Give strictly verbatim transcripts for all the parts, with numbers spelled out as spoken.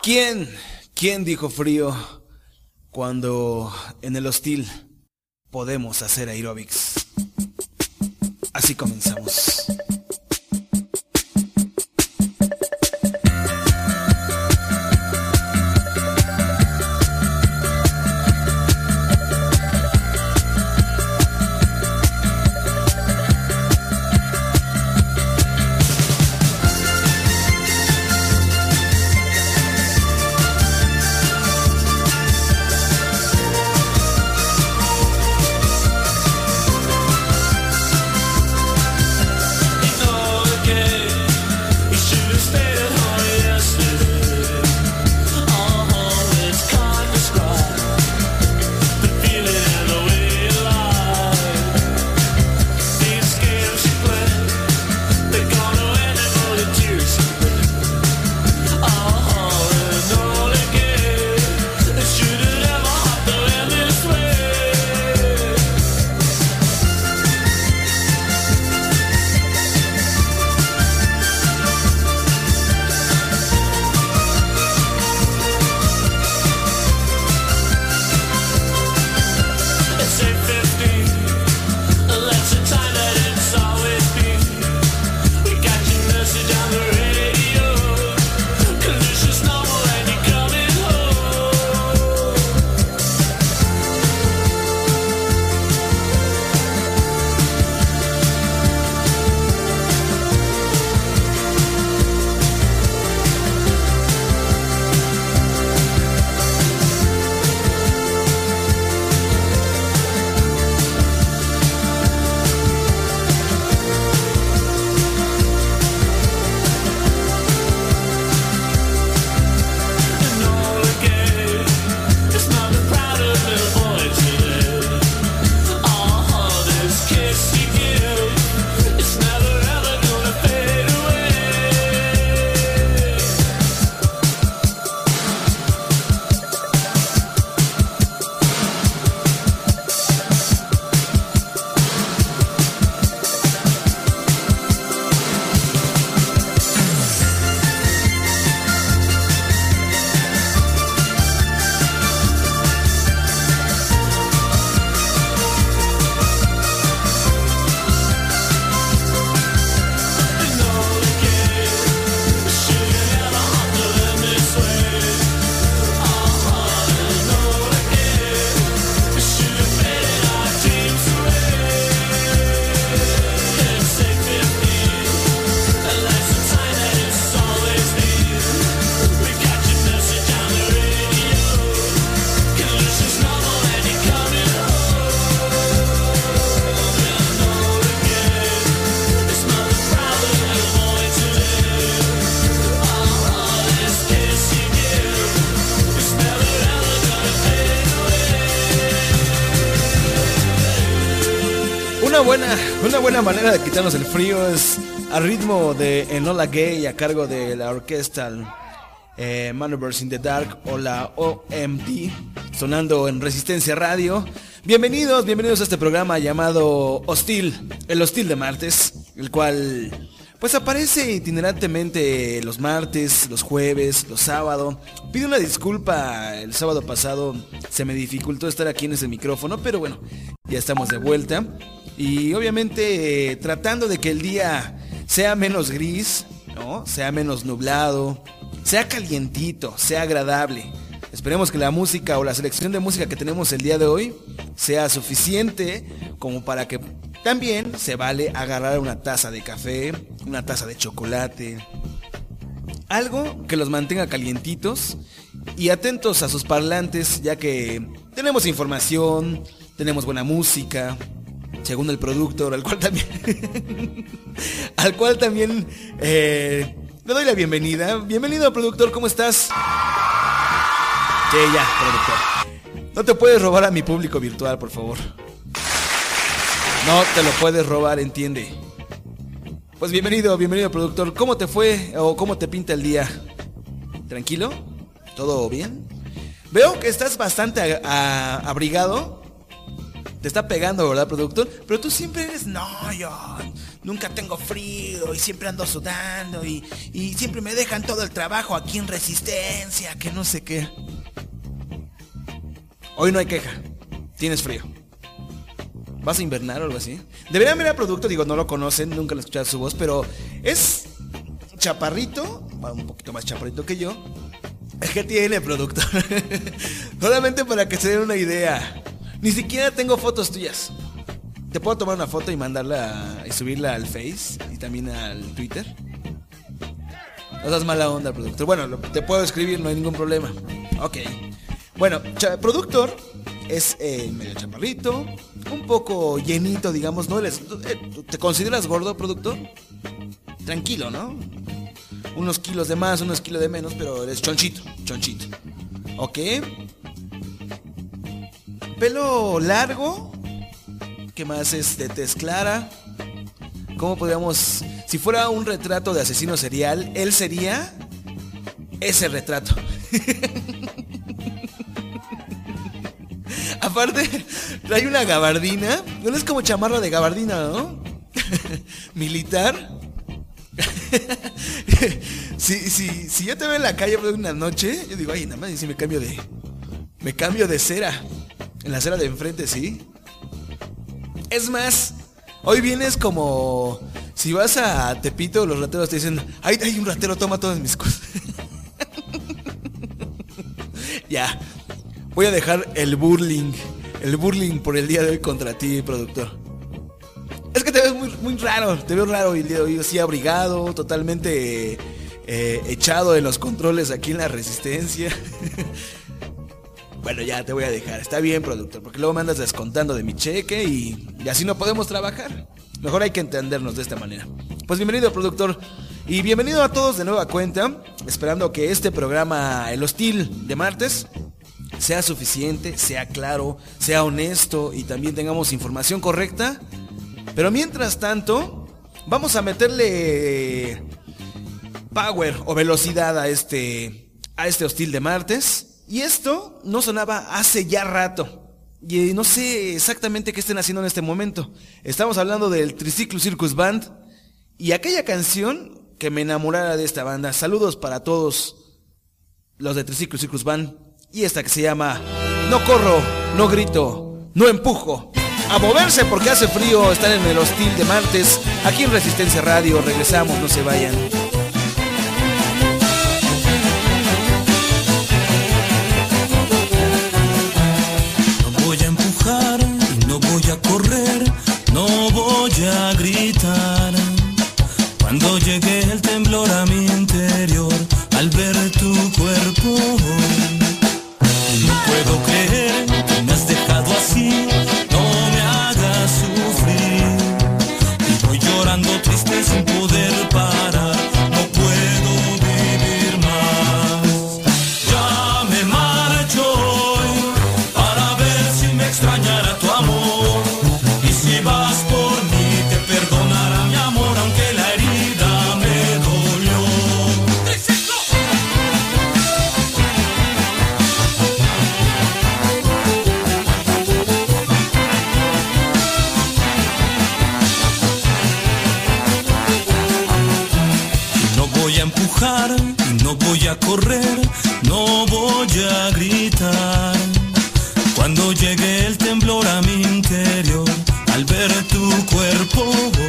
¿Quién, quién dijo frío cuando en el hostil podemos hacer aeróbics? Así comenzamos. Una buena manera de quitarnos el frío es al ritmo de Enola Gay a cargo de la orquesta eh, Maneuvers in the Dark o la O M D, sonando en Resistencia Radio. Bienvenidos, bienvenidos a este programa llamado Hostil, el Hostil de martes, el cual pues aparece itinerantemente los martes, los jueves, los sábados. Pido una disculpa, el sábado pasado se me dificultó estar aquí en ese micrófono, pero bueno, ya estamos de vuelta. Y obviamente eh, tratando de que el día sea menos gris, ¿no? Sea menos nublado, sea calientito, sea agradable. Esperemos que la música o la selección de música que tenemos el día de hoy sea suficiente como para que también se vale agarrar una taza de café, una taza de chocolate, algo que los mantenga calientitos y atentos a sus parlantes, ya que tenemos información, tenemos buena música, según el productor, al cual también al cual también eh, le doy la bienvenida. Bienvenido, productor, ¿cómo estás? Sí, ya, productor. No te puedes robar a mi público virtual, por favor. No te lo puedes robar, entiende. Pues bienvenido, bienvenido, productor. ¿Cómo te fue o cómo te pinta el día? ¿Tranquilo? ¿Todo bien? Veo que estás bastante a- a- abrigado. Te está pegando, ¿verdad, productor? Pero tú siempre eres... No, yo... nunca tengo frío y siempre ando sudando y, y siempre me dejan todo el trabajo aquí en Resistencia, que no sé qué. Hoy no hay queja, tienes frío. ¿Vas a invernar o algo así? Deberían ver al producto, digo, no lo conocen, nunca han escuchado su voz, pero es chaparrito, un poquito más chaparrito que yo. ¿Qué tiene, productor? Solamente para que se den una idea. Ni siquiera tengo fotos tuyas. ¿Te puedo tomar una foto y mandarla y subirla al Face y también al Twitter? No seas mala onda, productor. Bueno, te puedo escribir, no hay ningún problema. Ok. Bueno, cha- productor es eh, medio chaparrito, un poco llenito, digamos, ¿no? Eres, ¿te consideras gordo, productor? Tranquilo, ¿no? Unos kilos de más, unos kilos de menos, pero eres chonchito, chonchito. ¿Ok? Pelo largo. ¿Qué más es? De tez clara. ¿Cómo podríamos...? Si fuera un retrato de asesino serial, él sería ese retrato. Aparte, trae una gabardina. No es como chamarra de gabardina, ¿no? Militar. Si, si, si yo te veo en la calle por una noche, yo digo, ay, nada más, y si me cambio de... Me cambio de cera. En la acera de enfrente, sí. Es más, hoy vienes como... Si vas a Tepito, los rateros te dicen, ay, hay un ratero, toma todas mis cosas. Ya. Voy a dejar el bullying. El bullying por el día de hoy contra ti, productor. Es que te ves muy, muy raro. Te veo raro el día de hoy, así abrigado, totalmente eh, echado de los controles aquí en la Resistencia. Bueno, ya te voy a dejar. Está bien, productor, porque luego me andas descontando de mi cheque y, y así no podemos trabajar. Mejor hay que entendernos de esta manera. Pues bienvenido, productor. Y bienvenido a todos de nueva cuenta. Esperando que este programa, El Hostil de martes, sea suficiente, sea claro, sea honesto y también tengamos información correcta. Pero mientras tanto, vamos a meterle power o velocidad a este, a este Hostil de martes. Y esto no sonaba hace ya rato. Y no sé exactamente qué estén haciendo en este momento. Estamos hablando del Triciclo Circus Band y aquella canción que me enamorara de esta banda. Saludos para todos los de Triciclo Circus Band. Y esta que se llama No corro, no grito, no empujo. A moverse porque hace frío. Están en el Hostil de martes, aquí en Resistencia Radio. Regresamos, no se vayan. No voy a correr, no voy a gritar. Cuando llegue el temblor a mi interior, al ver tu cuerpo, no puedo creer que me has dejado así, no me hagas sufrir. Y voy llorando triste sin poder parar, no puedo vivir más. Ya me marcho hoy para ver si me extrañará tu amor. Y si vas por mí te perdonará mi amor, aunque la herida me dolió. ¡Triciclo! No voy a empujar y no voy a correr, no voy a gritar. Cuando llegue el temblor a mi interior, al ver tu cuerpo,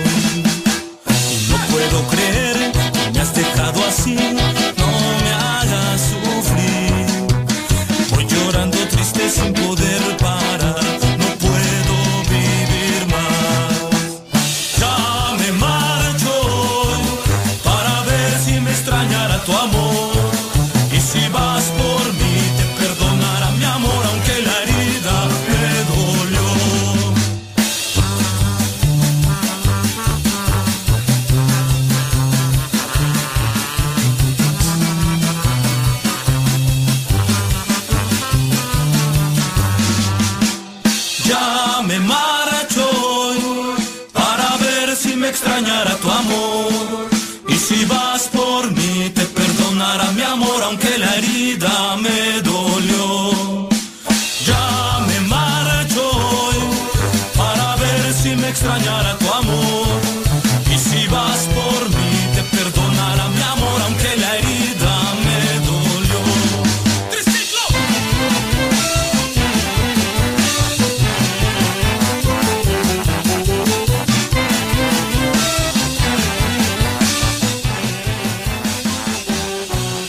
no puedo creer que me has dejado así, no me hagas sufrir. Voy llorando triste sin poder parar, no puedo vivir más. Ya me marcho hoy para ver si me extrañará tu amor. Y si vas por mí te perdonará mi amor, aunque la herida me dolió. Ya me marcho hoy para ver si me extrañará tu amor. Y si vas por mí te perdonará mi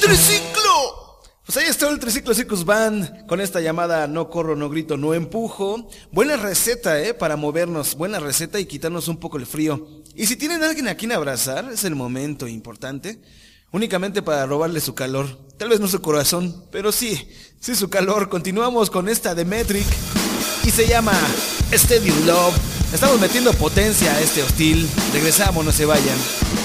triciclo! Pues ahí está el Triciclo Circus Band con esta llamada No corro, no grito, no empujo. Buena receta, eh, para movernos, buena receta y quitarnos un poco el frío. Y si tienen a alguien a quien abrazar, es el momento importante, únicamente para robarle su calor. Tal vez no su corazón, pero sí, sí su calor. Continuamos con esta de Metric y se llama Stadium Love. Estamos metiendo potencia a este hostil. Regresamos, no se vayan.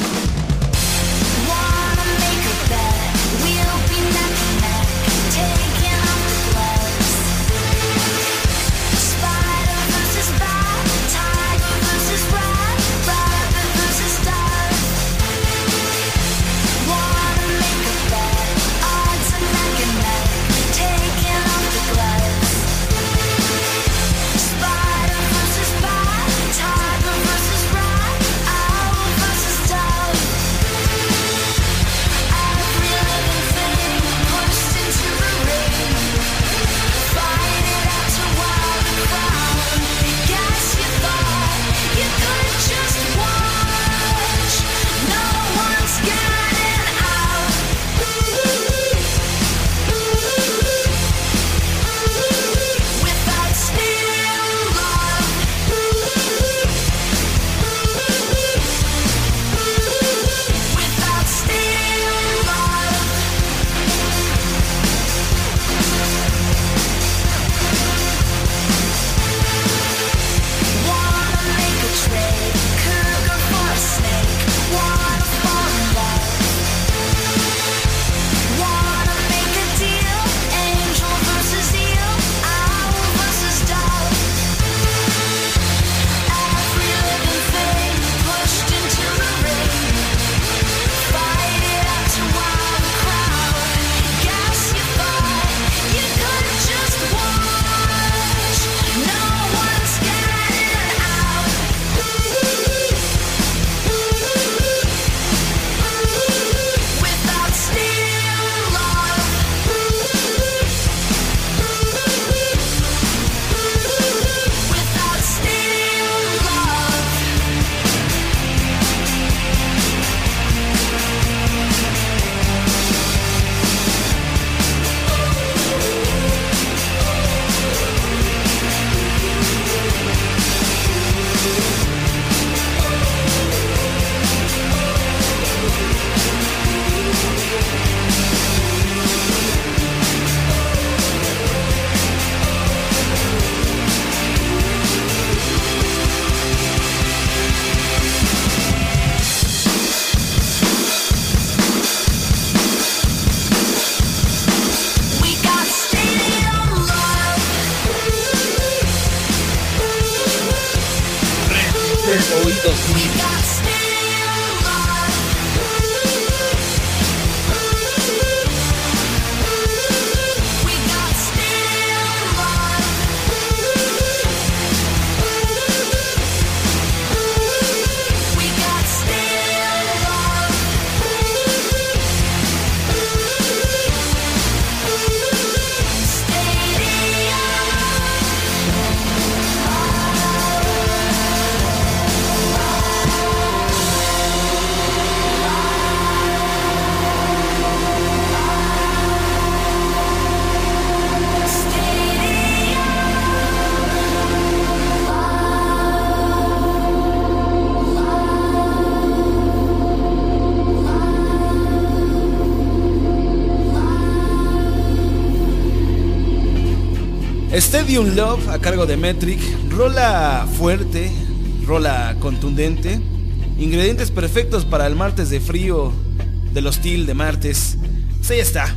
Stadium Love a cargo de Metric, rola fuerte, rola contundente, ingredientes perfectos para el martes de frío del hostil de martes. Sí, ya está.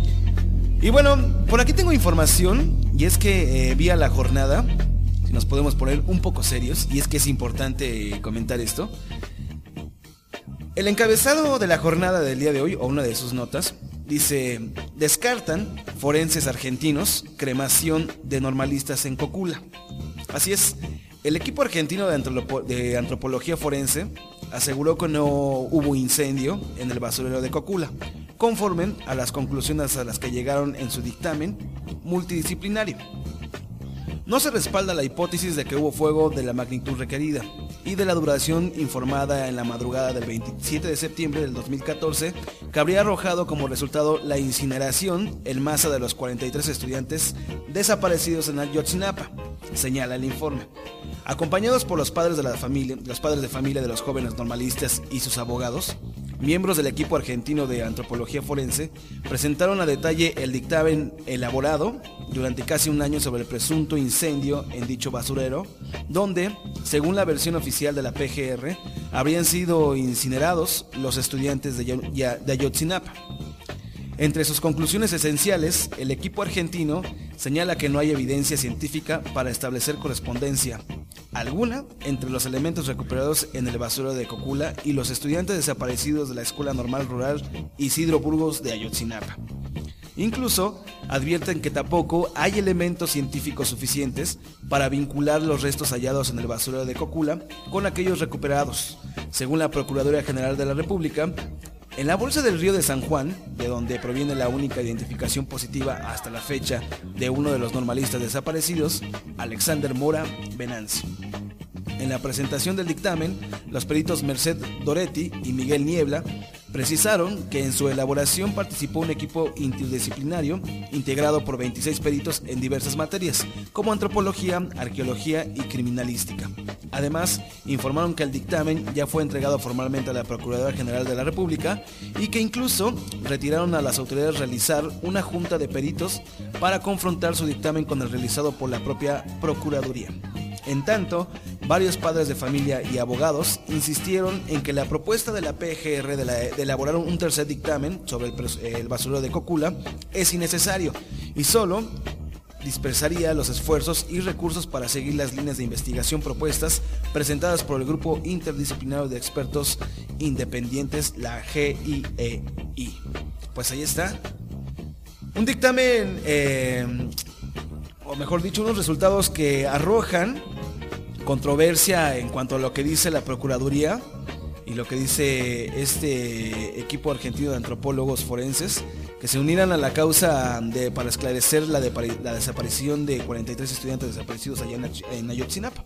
Y bueno, por aquí tengo información y es que eh, vía la jornada, si nos podemos poner un poco serios, y es que es importante comentar esto. El encabezado de la jornada del día de hoy, o una de sus notas, dice: descartan forenses argentinos cremación de normalistas en Cocula. Así es, el equipo argentino de, antropo- de antropología forense aseguró que no hubo incendio en el basurero de Cocula, conforme a las conclusiones a las que llegaron en su dictamen multidisciplinario. No se respalda la hipótesis de que hubo fuego de la magnitud requerida. y de la duración informada en la madrugada del veintisiete de septiembre del dos mil catorce, que habría arrojado como resultado la incineración en masa de los cuarenta y tres estudiantes desaparecidos en Ayotzinapa, señala el informe. Acompañados por los padres de la familia, los padres de familia de los jóvenes normalistas y sus abogados, miembros del equipo argentino de antropología forense presentaron a detalle el dictamen elaborado durante casi un año sobre el presunto incendio en dicho basurero, donde, según la versión oficial de la P G R, habrían sido incinerados los estudiantes de Ayotzinapa. Entre sus conclusiones esenciales, el equipo argentino señala que no hay evidencia científica para establecer correspondencia alguna entre los elementos recuperados en el basurero de Cocula y los estudiantes desaparecidos de la Escuela Normal Rural Isidro Burgos de Ayotzinapa. Incluso advierten que tampoco hay elementos científicos suficientes para vincular los restos hallados en el basurero de Cocula con aquellos recuperados. Según la Procuraduría General de la República, en la bolsa del río de San Juan, de donde proviene la única identificación positiva hasta la fecha de uno de los normalistas desaparecidos, Alexander Mora Venancio. En la presentación del dictamen, los peritos Merced Doretti y Miguel Niebla precisaron que en su elaboración participó un equipo interdisciplinario integrado por veintiséis peritos en diversas materias, como antropología, arqueología y criminalística. Además, informaron que el dictamen ya fue entregado formalmente a la Procuraduría General de la República y que incluso retiraron a las autoridades realizar una junta de peritos para confrontar su dictamen con el realizado por la propia Procuraduría. En tanto, varios padres de familia y abogados insistieron en que la propuesta de la P G R de, la, de elaborar un tercer dictamen sobre el, el basurero de Cocula es innecesario y solo dispersaría los esfuerzos y recursos para seguir las líneas de investigación propuestas presentadas por el Grupo Interdisciplinario de Expertos Independientes, la G I E I. Pues ahí está. Un dictamen, eh, o mejor dicho, unos resultados que arrojan controversia en cuanto a lo que dice la Procuraduría y lo que dice este equipo argentino de antropólogos forenses que se unieran a la causa de, para esclarecer la, de, la desaparición de cuarenta y tres estudiantes desaparecidos allá en, en Ayotzinapa.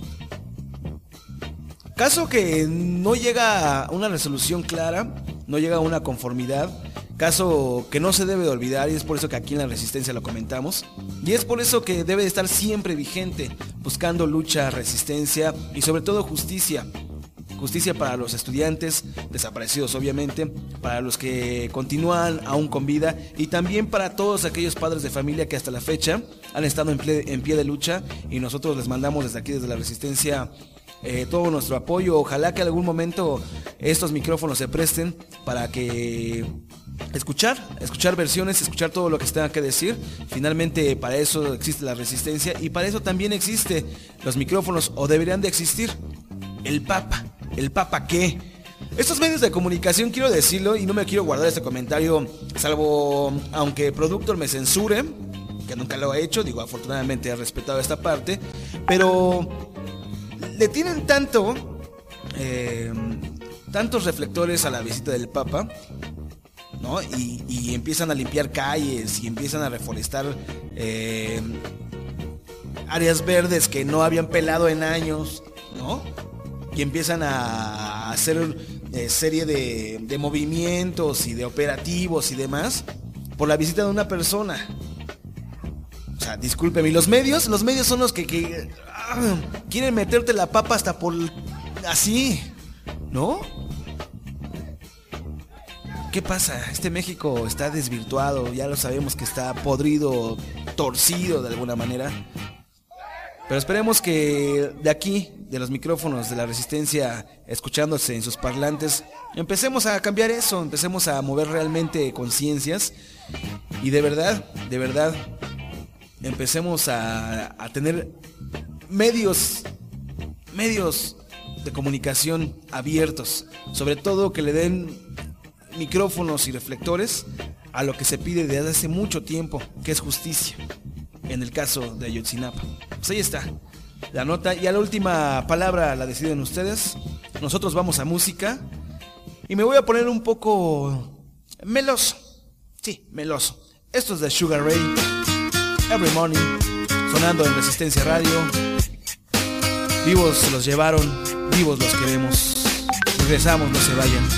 Caso que no llega a una resolución clara, no llega a una conformidad, caso que no se debe de olvidar, y es por eso que aquí en La Resistencia lo comentamos, y es por eso que debe de estar siempre vigente, buscando lucha, resistencia y sobre todo justicia. Justicia para los estudiantes desaparecidos, obviamente, para los que continúan aún con vida y también para todos aquellos padres de familia que hasta la fecha han estado en pie, en pie de lucha, y nosotros les mandamos desde aquí, desde La Resistencia, Eh, todo nuestro apoyo. Ojalá que en algún momento estos micrófonos se presten para que escuchar, escuchar versiones, escuchar todo lo que se tenga que decir. Finalmente para eso existe La Resistencia y para eso también existe los micrófonos, o deberían de existir. El Papa, ¿el Papa qué? Estos medios de comunicación, quiero decirlo y no me quiero guardar este comentario, salvo aunque Productor me censure, que nunca lo ha hecho, digo, afortunadamente he respetado esta parte, pero le tienen tanto, eh, tantos reflectores a la visita del Papa, ¿no? Y, y empiezan a limpiar calles y empiezan a reforestar eh, áreas verdes que no habían pelado en años, ¿no? Y empiezan a hacer eh, serie de, de movimientos y de operativos y demás por la visita de una persona. O sea, discúlpeme, los medios, los medios son los que, que ah, quieren meterte la papa hasta por así, ¿no? ¿Qué pasa? Este México está desvirtuado, ya lo sabemos que está podrido, torcido de alguna manera. Pero esperemos que de aquí, de los micrófonos de La Resistencia, escuchándose en sus parlantes, empecemos a cambiar eso, empecemos a mover realmente conciencias y de verdad, de verdad, empecemos a, a tener medios, medios de comunicación abiertos, sobre todo que le den micrófonos y reflectores a lo que se pide desde hace mucho tiempo, que es justicia, en el caso de Ayotzinapa. Pues ahí está la nota, y a la última palabra la deciden ustedes. Nosotros vamos a música y me voy a poner un poco meloso, sí, meloso. Esto es de Sugar Ray, Every Morning, sonando en Resistencia Radio. Vivos se los llevaron. vivos los queremos. Regresamos, no se vayan.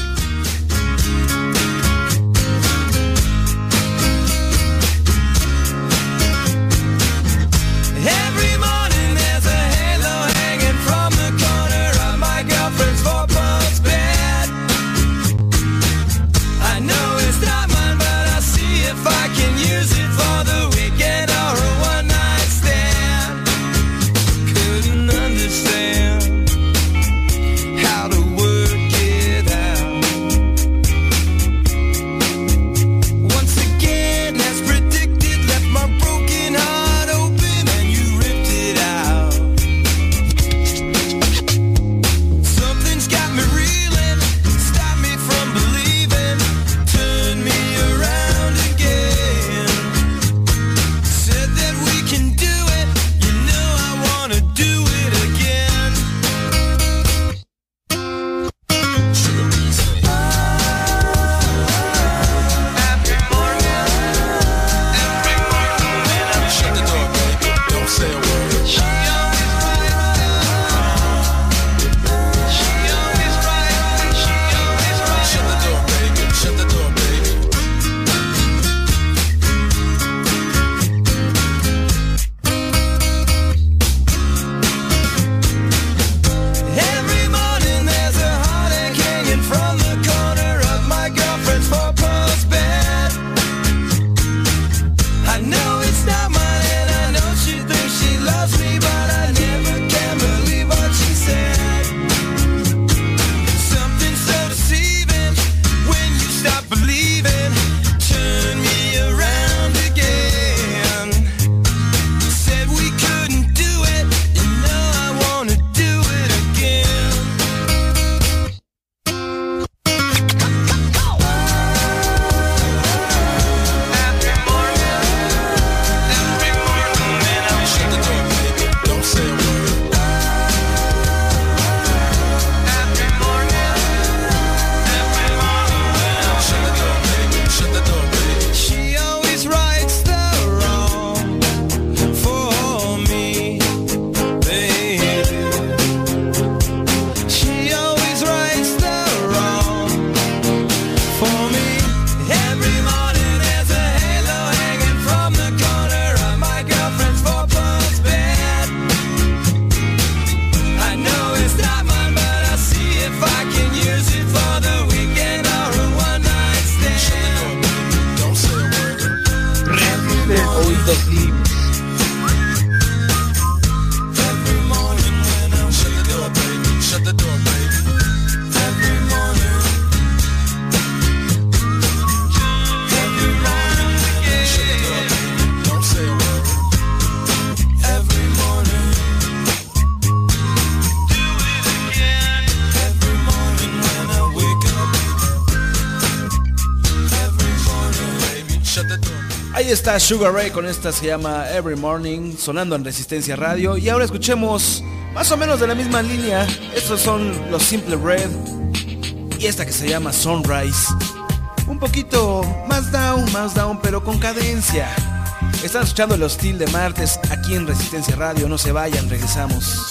Ahí está Sugar Ray con esta, se llama Every Morning, sonando en Resistencia Radio. Y ahora escuchemos más o menos de la misma línea. Estos son los Simple Red y esta que se llama Sunrise. Un poquito más down, más down, pero con cadencia. Están escuchando el Hostil de martes aquí en Resistencia Radio. No se vayan, regresamos.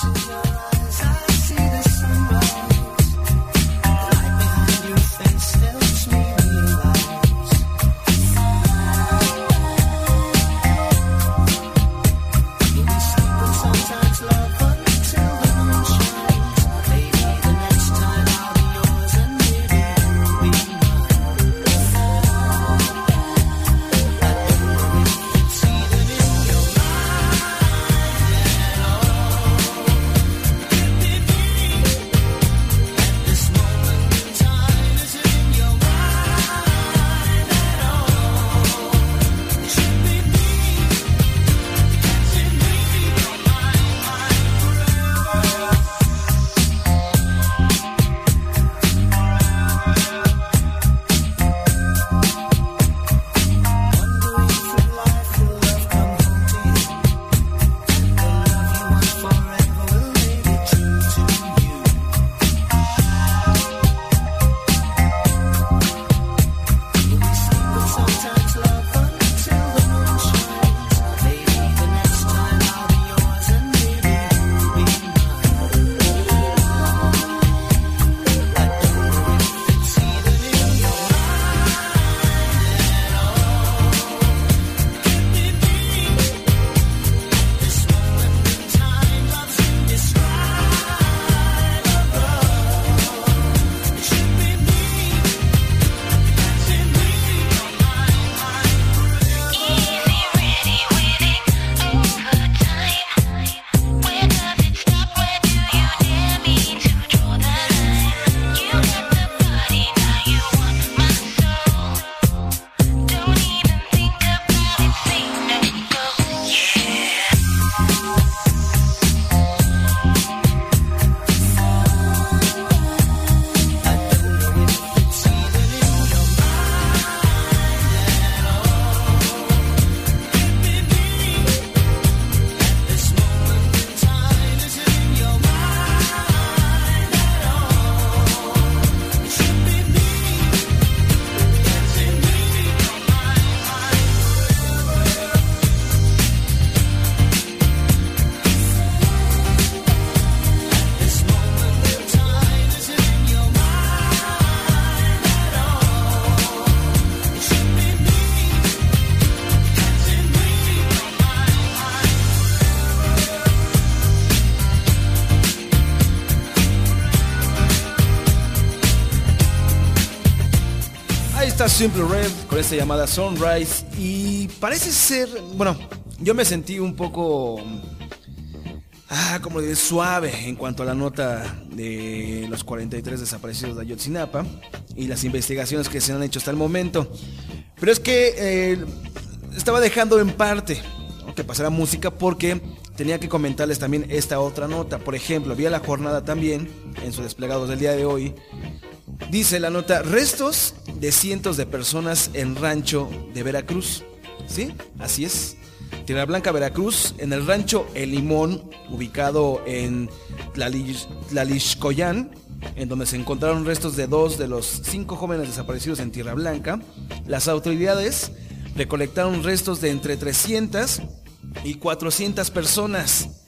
Simple Red con esta llamada Sunrise. Y parece ser, bueno, yo me sentí un poco ah, como de suave en cuanto a la nota de los cuarenta y tres desaparecidos de Ayotzinapa y las investigaciones que se han hecho hasta el momento. Pero es que eh, estaba dejando en parte que pasara música porque tenía que comentarles también esta otra nota. Por ejemplo, vi a La Jornada también en su desplegado del día de hoy. Dice la nota: restos de cientos de personas en rancho de Veracruz. ¿Sí? Así es. Tierra Blanca, Veracruz, en el rancho El Limón, ubicado en Tlalish, Tlalixcoyán, en donde se encontraron restos de dos de los cinco jóvenes desaparecidos en Tierra Blanca. Las autoridades recolectaron restos de entre trescientas y cuatrocientas personas.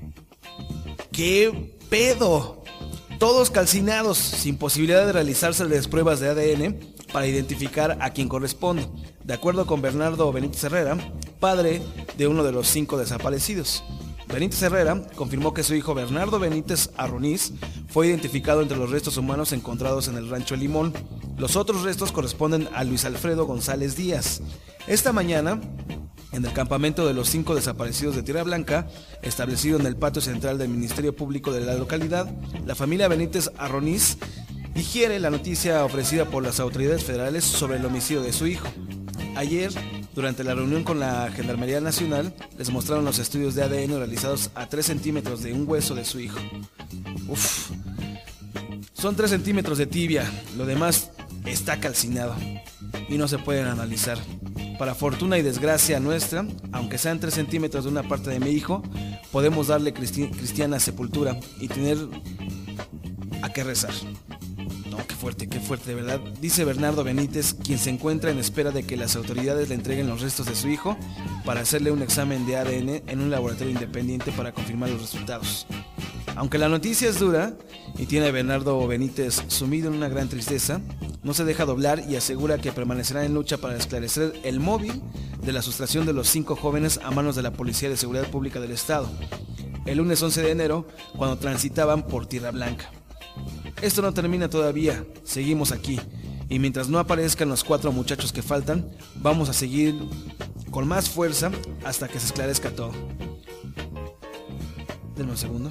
¡Qué pedo! Todos calcinados, sin posibilidad de realizárseles pruebas de A D N para identificar a quien corresponde, de acuerdo con Bernardo Benítez Herrera, padre de uno de los cinco desaparecidos. Benítez Herrera confirmó que su hijo Bernardo Benítez Arroniz fue identificado entre los restos humanos encontrados en el rancho El Limón. Los otros restos corresponden a Luis Alfredo González Díaz. Esta mañana, en el campamento de los cinco desaparecidos de Tierra Blanca, establecido en el patio central del Ministerio Público de la localidad, la familia Benítez Arroniz digiere la noticia ofrecida por las autoridades federales sobre el homicidio de su hijo. Ayer, durante la reunión con la Gendarmería Nacional, les mostraron los estudios de A D N realizados a tres centímetros de un hueso de su hijo. Uf, son tres centímetros de tibia, lo demás está calcinado y no se pueden analizar. Para fortuna y desgracia nuestra, aunque sean tres centímetros de una parte de mi hijo, podemos darle cristi- cristiana sepultura y tener a qué rezar. No, qué fuerte, qué fuerte, de verdad. Dice Bernardo Benítez, quien se encuentra en espera de que las autoridades le entreguen los restos de su hijo para hacerle un examen de A D N en un laboratorio independiente para confirmar los resultados. Aunque la noticia es dura y tiene a Bernardo Benítez sumido en una gran tristeza, no se deja doblar y asegura que permanecerá en lucha para esclarecer el móvil de la sustracción de los cinco jóvenes a manos de la Policía de Seguridad Pública del Estado, el lunes once de enero, cuando transitaban por Tierra Blanca. Esto no termina todavía, seguimos aquí, y mientras no aparezcan los cuatro muchachos que faltan, vamos a seguir con más fuerza hasta que se esclarezca todo. Denme un segundo.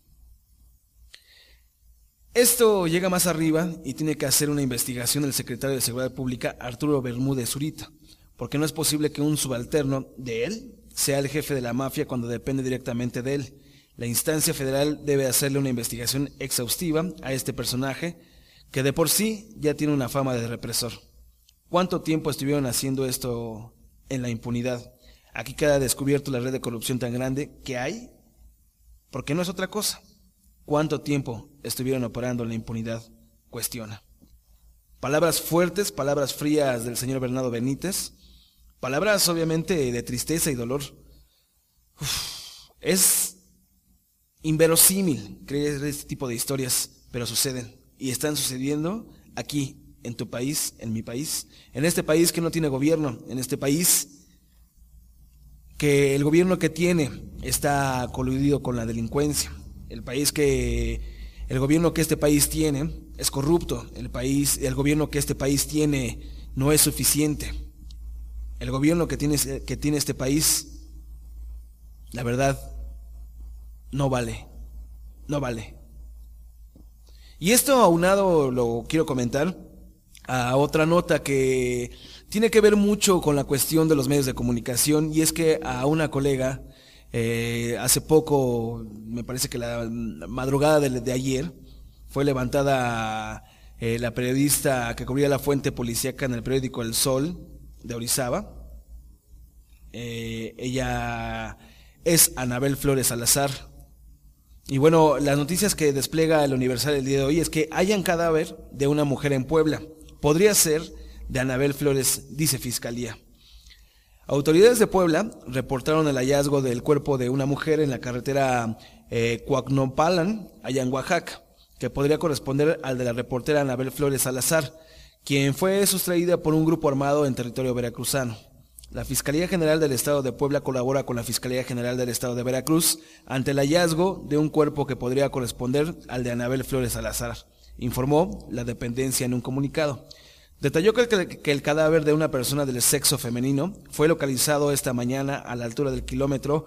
Esto llega más arriba y tiene que hacer una investigación el secretario de Seguridad Pública, Arturo Bermúdez Zurita, porque no es posible que un subalterno de él sea el jefe de la mafia cuando depende directamente de él. La instancia federal debe hacerle una investigación exhaustiva a este personaje que de por sí ya tiene una fama de represor. ¿Cuánto tiempo estuvieron haciendo esto en la impunidad? Aquí queda descubierto la red de corrupción tan grande que hay, porque no es otra cosa. ¿Cuánto tiempo estuvieron operando en la impunidad? Cuestiona. Palabras fuertes, palabras frías del señor Bernardo Benítez, palabras obviamente de tristeza y dolor. Uf, es inverosímil creer este tipo de historias, pero suceden y están sucediendo aquí, en tu país, en mi país, en este país que no tiene gobierno, en este país que el gobierno que tiene está coludido con la delincuencia. El país que, el gobierno que este país tiene es corrupto, el país, el gobierno que este país tiene no es suficiente. El gobierno que tiene, que tiene este país, la verdad, no vale, no vale. Y esto aunado, lo quiero comentar, a otra nota que tiene que ver mucho con la cuestión de los medios de comunicación, y es que a una colega, Eh, hace poco, me parece que la madrugada de, de ayer, fue levantada eh, la periodista que cubría la fuente policíaca en el periódico El Sol de Orizaba. Eh, ella es Anabel Flores Salazar. Y bueno, las noticias que despliega el Universal el día de hoy es que hayan cadáver de una mujer en Puebla. Podría ser de Anabel Flores, dice Fiscalía. Autoridades de Puebla reportaron el hallazgo del cuerpo de una mujer en la carretera eh, Cuacnopalan, allá en Oaxaca, que podría corresponder al de la reportera Anabel Flores Salazar, quien fue sustraída por un grupo armado en territorio veracruzano. La Fiscalía General del Estado de Puebla colabora con la Fiscalía General del Estado de Veracruz ante el hallazgo de un cuerpo que podría corresponder al de Anabel Flores Salazar, informó la dependencia en un comunicado. Detalló que el, que el cadáver de una persona del sexo femenino fue localizado esta mañana a la altura del kilómetro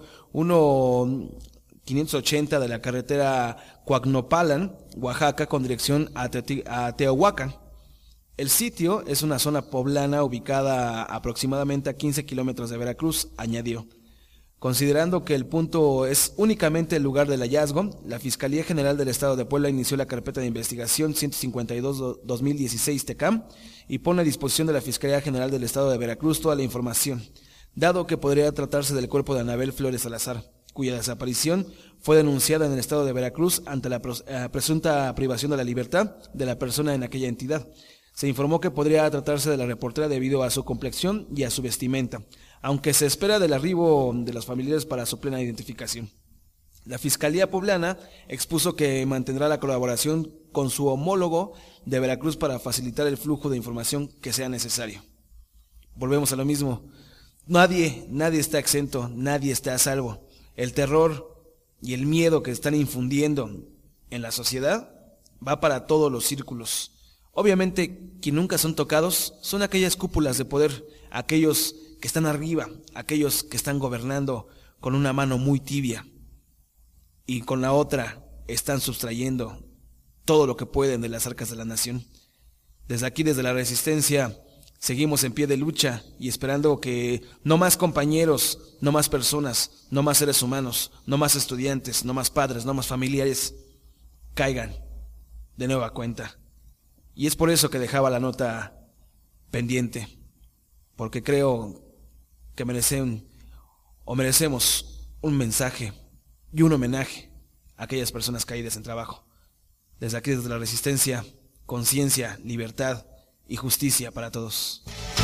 uno quinientos ochenta de la carretera Coacnopalan, Oaxaca, con dirección a, Te- a Teohuacán. El sitio es una zona poblana ubicada aproximadamente a quince kilómetros de Veracruz, añadió. Considerando que el punto es únicamente el lugar del hallazgo, la Fiscalía General del Estado de Puebla inició la carpeta de investigación ciento cincuenta y dos guion dos mil dieciséis T E C A M y pone a disposición de la Fiscalía General del Estado de Veracruz toda la información, dado que podría tratarse del cuerpo de Anabel Flores Salazar, cuya desaparición fue denunciada en el Estado de Veracruz ante la presunta privación de la libertad de la persona en aquella entidad. Se informó que podría tratarse de la reportera debido a su complexión y a su vestimenta, aunque se espera del arribo de los familiares para su plena identificación. La Fiscalía Poblana expuso que mantendrá la colaboración con su homólogo de Veracruz para facilitar el flujo de información que sea necesario. Volvemos a lo mismo. Nadie, nadie está exento, nadie está a salvo. El terror y el miedo que están infundiendo en la sociedad va para todos los círculos. Obviamente, quienes nunca son tocados son aquellas cúpulas de poder, aquellos que están arriba, aquellos que están gobernando con una mano muy tibia y con la otra están sustrayendo todo lo que pueden de las arcas de la nación. Desde aquí, desde la Resistencia, seguimos en pie de lucha y esperando que no más compañeros, no más personas, no más seres humanos, no más estudiantes, no más padres, no más familiares caigan de nueva cuenta. Y es por eso que dejaba la nota pendiente, porque creo que merecen o merecemos un mensaje y un homenaje a aquellas personas caídas en trabajo. Desde aquí, desde la Resistencia, conciencia, libertad y justicia para todos.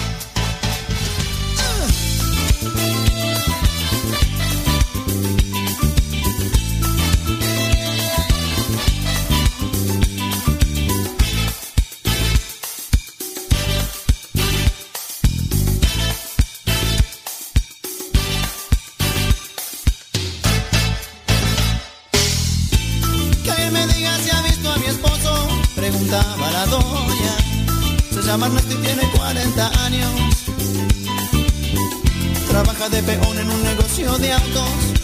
Preguntaba la doña, se llama Ernesto y tiene cuarenta años. Trabaja de peón en un negocio de autos.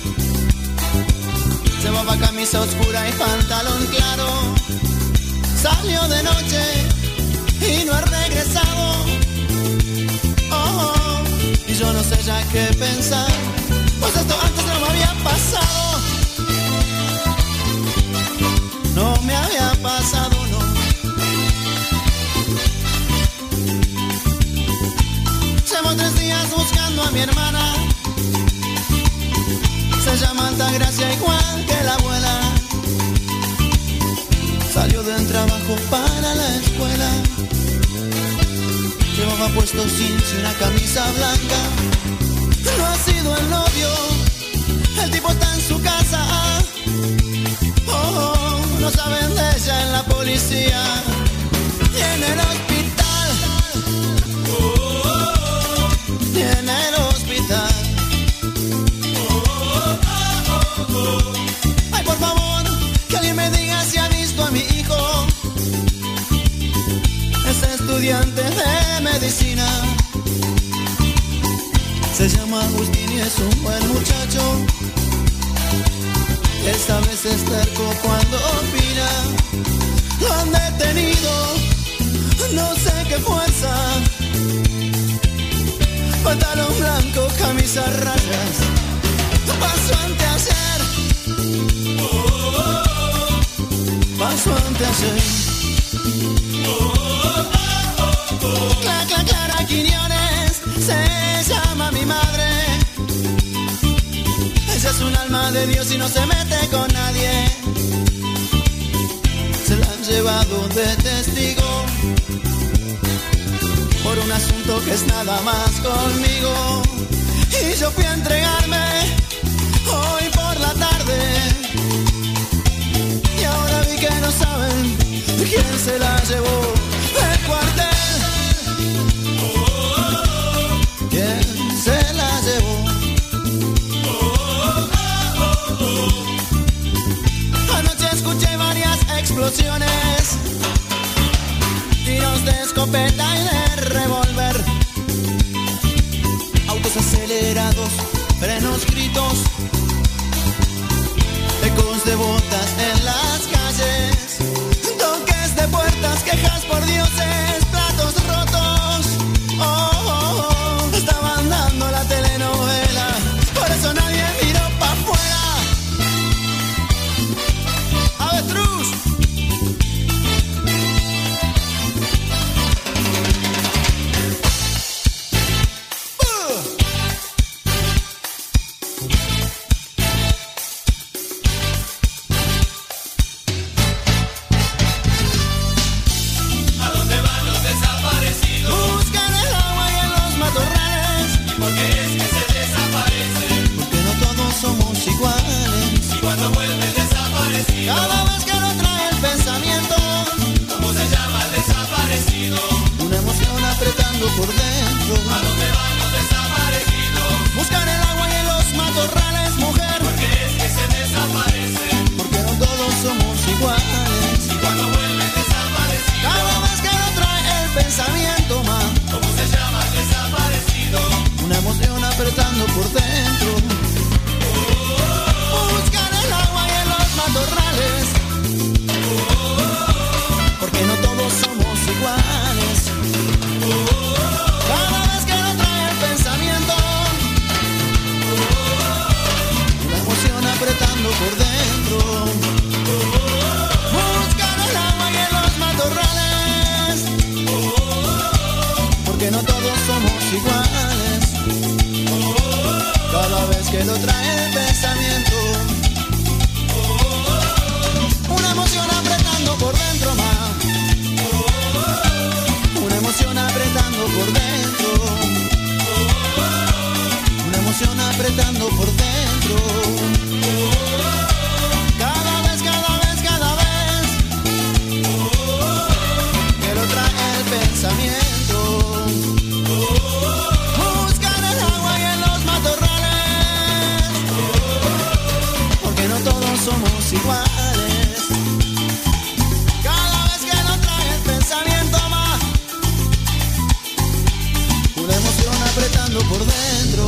Llevaba camisa oscura y pantalón claro. Salió de noche y no ha regresado. Oh, oh, y yo no sé ya qué pensar, pues esto antes no me había pasado. No me había pasado, no. Llevo tres días buscando a mi hermana. Se llama Altagracia, igual que la abuela. Salió del trabajo para la escuela. Llevaba puesto jeans y una camisa blanca. No ha sido el novio, el tipo está en su casa. Oh, oh, no saben de ella en la policía y en el hospital. Oh, oh, oh, y en el hospital. Oh, oh, oh, oh. Ay, por favor, que alguien me diga si ha visto a mi hijo. Es estudiante de medicina. Se llama Agustín y es un buen muchacho. Esta vez es terco cuando opina. Lo han detenido, no sé qué fuerza. Pantalón blanco, camisa a rayas. Pasó anteayer. Oh, oh, oh. Pasó anteayer. Oh, oh, oh, oh. Cla, cla, Clara Quiñones se llama mi madre. Ella es un alma de Dios y no se mete con nadie. Se la han llevado de testigo por un asunto que es nada más conmigo. Y yo fui a entregarme hoy por la tarde. Y ahora vi que no saben quién se la llevó del cuartel. ¿Quién se la llevó? Anoche escuché varias explosiones, tiros de escopeta y de frenos, gritos, ecos de botas en las calles, toques de puertas, quejas por dioses, platos rotos. Oh, oh, oh, estaban dando la telenovela, por eso nadie miró pa' afuera. Avestruz. Cada vez que lo trae el pensamiento, ¿cómo se llama el desaparecido? Una emoción apretando por dentro. ¿A dónde van los desaparecidos? Buscan el agua y en los matorrales, mujer. Porque es que se desaparecen. Porque no todos somos iguales. Y cuando vuelven desaparecidos. Cada vez que lo trae el pensamiento, ma. ¿Cómo se llama el desaparecido? Una emoción apretando por dentro. Buscan el agua y en los matorrales, porque no todos somos iguales. Cada vez que lo trae el pensamiento, una emoción apretando por dentro. Buscan el agua y en los matorrales, porque no todos somos iguales. Cada vez que lo trae el pensamiento, una emoción apretando por dentro, ma. Una emoción apretando por dentro. Una emoción apretando por dentro. Cada vez, cada vez, cada vez que lo trae el pensamiento. Buscan el agua y en los matorrales, porque no todos somos iguales. Apretando por dentro.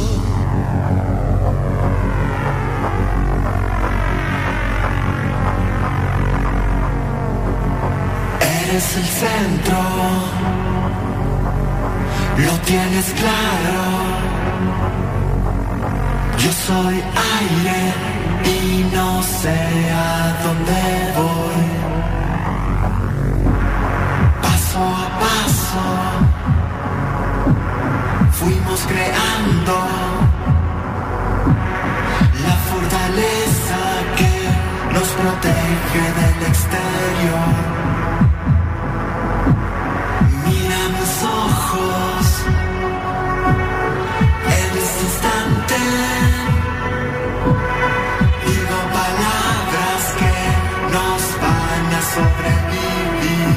Eres el centro, lo tienes claro. Yo soy aire y no sé a dónde voy. Paso a paso fuimos creando la fortaleza que nos protege del exterior. Mira mis ojos en este instante. Digo palabras que nos van a sobrevivir.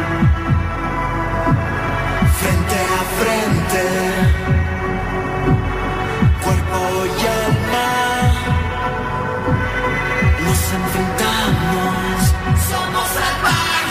Frente a frente, cuerpo y alma, nos enfrentamos, somos salvajes.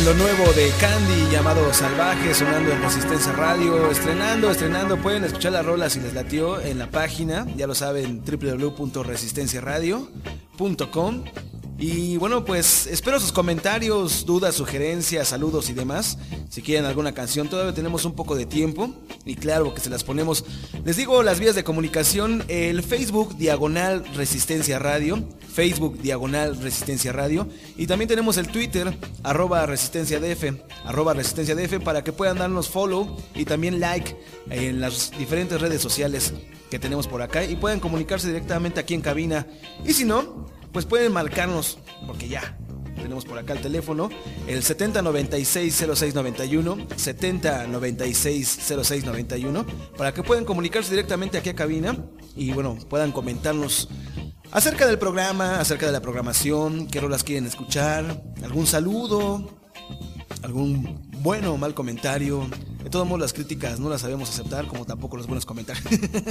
lo nuevo de Candy llamado Salvaje, sonando en Resistencia Radio, estrenando, estrenando. Pueden escuchar la rola si les latió en la página, ya lo saben, doble u doble u doble u punto resistencia radio punto com. Y bueno, pues espero sus comentarios, dudas, sugerencias, saludos y demás. Si quieren alguna canción, todavía tenemos un poco de tiempo y claro que se las ponemos. Les digo las vías de comunicación: el Facebook diagonal Resistencia Radio, Facebook diagonal Resistencia Radio, y también tenemos el Twitter arroba Resistencia D F, arroba Resistencia D F, para que puedan darnos follow y también like en las diferentes redes sociales que tenemos por acá y puedan comunicarse directamente aquí en cabina. Y si no, pues pueden marcarnos, porque ya tenemos por acá el teléfono, el setenta noventa y seis cero seis noventa y uno, setenta noventa y seis cero seis noventa y uno, para que puedan comunicarse directamente aquí a cabina y bueno, puedan comentarnos acerca del programa, acerca de la programación, qué rolas quieren escuchar, algún saludo, algún bueno o mal comentario. De todos modos, las críticas no las sabemos aceptar, como tampoco los buenos comentarios.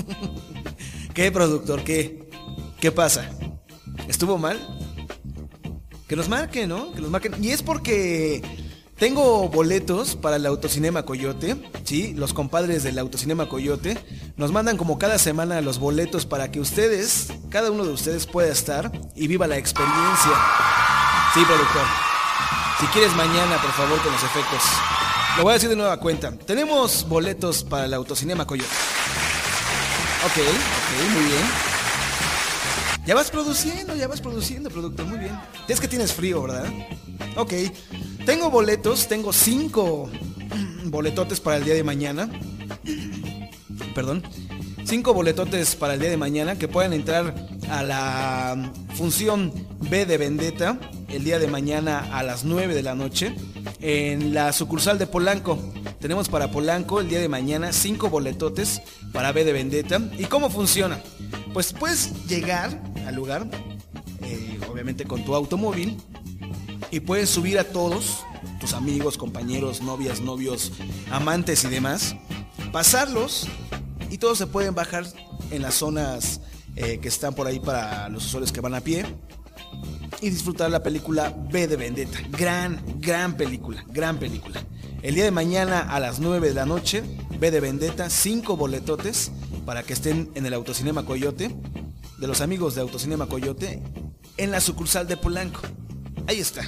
¿Qué, productor? ¿Qué? ¿Qué pasa? ¿Estuvo mal? Que nos marquen, ¿no? Que nos marquen. Y es porque tengo boletos para el Autocinema Coyote, ¿sí? Los compadres del Autocinema Coyote nos mandan como cada semana los boletos para que ustedes, cada uno de ustedes pueda estar y viva la experiencia. Sí, productor. Si quieres mañana, por favor, con los efectos. Lo voy a decir de nueva cuenta. Tenemos boletos para el Autocinema Coyote. Ok, ok, muy bien. Ya vas produciendo, ya vas produciendo, productor, muy bien. Es que tienes frío, ¿verdad? Ok, tengo boletos, tengo cinco boletotes para el día de mañana. Perdón. Cinco boletotes para el día de mañana que pueden entrar a la función B de Vendetta el día de mañana a las nueve de la noche en la sucursal de Polanco. Tenemos para Polanco el día de mañana cinco boletotes para B de Vendetta. ¿Y cómo funciona? Pues puedes llegar al lugar, eh, obviamente con tu automóvil, y puedes subir a todos, tus amigos, compañeros, novias, novios, amantes y demás, pasarlos, y todos se pueden bajar en las zonas eh, que están por ahí para los usuarios que van a pie y disfrutar la película B de Vendetta. Gran, gran película, gran película. El día de mañana a las nueve de la noche, B de Vendetta, cinco boletotes para que estén en el Autocinema Coyote, de los amigos de Autocinema Coyote, en la sucursal de Polanco. Ahí está.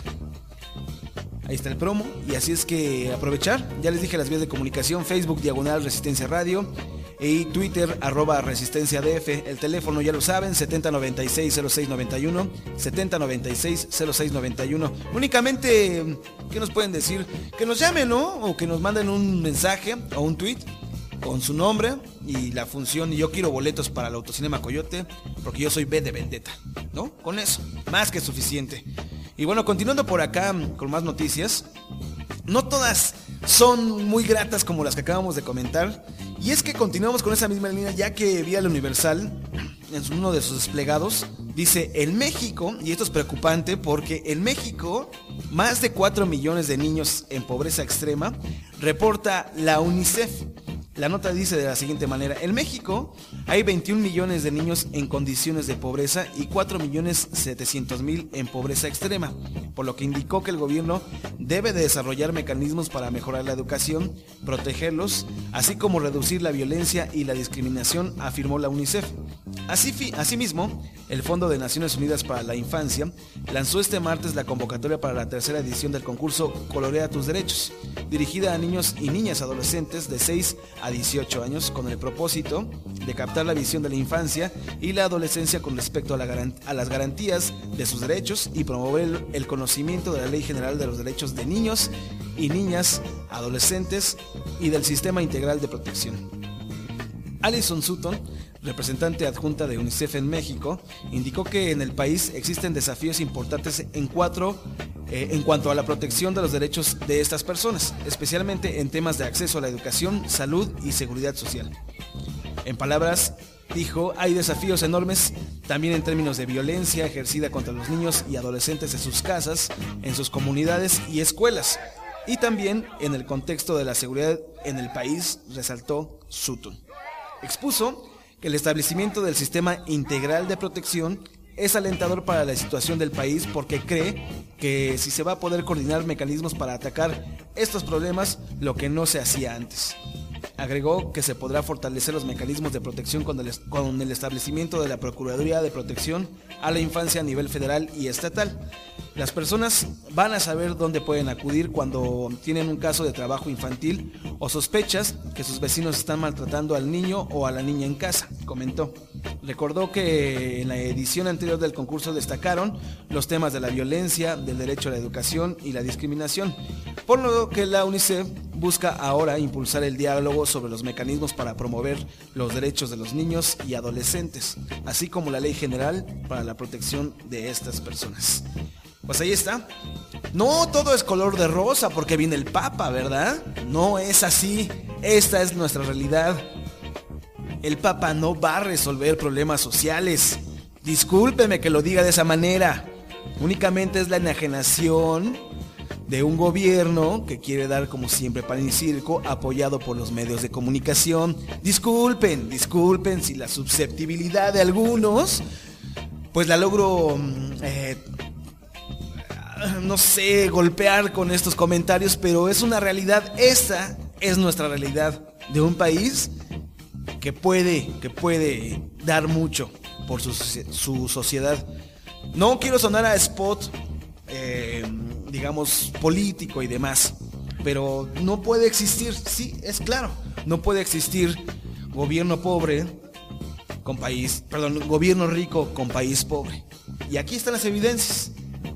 Ahí está el promo, y así es que aprovechar. Ya les dije las vías de comunicación: Facebook diagonal Resistencia Radio y Twitter arroba Resistencia D F. El teléfono ya lo saben, setenta noventa y seis cero seis noventa y uno, setenta noventa y seis cero seis noventa y uno. Únicamente, ¿qué nos pueden decir? Que nos llamen, ¿no? O que nos manden un mensaje o un tweet con su nombre y la función: yo quiero boletos para el Autocinema Coyote porque yo soy B de Vendetta, ¿no? Con eso, más que suficiente. Y bueno, continuando por acá con más noticias, no todas son muy gratas como las que acabamos de comentar, y es que continuamos con esa misma línea, ya que Vía La Universal, en uno de sus desplegados, dice: en México, y esto es preocupante porque en México más de cuatro millones de niños en pobreza extrema, reporta la UNICEF. La nota dice de la siguiente manera: en México hay veintiún millones de niños en condiciones de pobreza y cuatro millones setecientos mil en pobreza extrema, por lo que indicó que el gobierno debe de desarrollar mecanismos para mejorar la educación, protegerlos, así como reducir la violencia y la discriminación, afirmó la UNICEF. Así, asimismo, el Fondo de Naciones Unidas para la Infancia lanzó este martes la convocatoria para la tercera edición del concurso Colorea tus Derechos, dirigida a niños y niñas adolescentes de seis a dieciocho años, con el propósito de captar la visión de la infancia y la adolescencia con respecto a, la garant- a las garantías de sus derechos y promover el, el conocimiento de la Ley General de los Derechos de Niños y Niñas, Adolescentes y del Sistema Integral de Protección. Alison Sutton, representante adjunta de UNICEF en México, indicó que en el país existen desafíos importantes en cuatro eh, en cuanto a la protección de los derechos de estas personas, especialmente en temas de acceso a la educación, salud y seguridad social. En palabras, dijo, hay desafíos enormes también en términos de violencia ejercida contra los niños y adolescentes en sus casas, en sus comunidades y escuelas, y también en el contexto de la seguridad en el país, resaltó Sutton. Expuso que el establecimiento del Sistema Integral de Protección es alentador para la situación del país porque cree que si se va a poder coordinar mecanismos para atacar estos problemas, lo que no se hacía antes. Agregó que se podrá fortalecer los mecanismos de protección con el, con el establecimiento de la Procuraduría de Protección a la Infancia a nivel federal y estatal. Las personas van a saber dónde pueden acudir cuando tienen un caso de trabajo infantil o sospechas que sus vecinos están maltratando al niño o a la niña en casa, comentó. Recordó que en la edición anterior del concurso destacaron los temas de la violencia, del derecho a la educación y la discriminación, por lo que la UNICEF busca ahora impulsar el diálogo sobre los mecanismos para promover los derechos de los niños y adolescentes, así como la Ley General para la protección de estas personas. Pues ahí está. No todo es color de rosa porque viene el Papa, ¿verdad? No es así. Esta es nuestra realidad. El Papa no va a resolver problemas sociales. Discúlpeme que lo diga de esa manera. Únicamente es la enajenación de un gobierno que quiere dar como siempre pan y circo, apoyado por los medios de comunicación. Disculpen, disculpen si la susceptibilidad de algunos, pues la logro, eh, no sé, golpear con estos comentarios, pero es una realidad. Esta es nuestra realidad de un país que puede, que puede dar mucho por su, su sociedad. No quiero sonar a spot, eh, digamos, político y demás, pero no puede existir, sí, es claro, no puede existir gobierno pobre con país, perdón, gobierno rico con país pobre. Y aquí están las evidencias.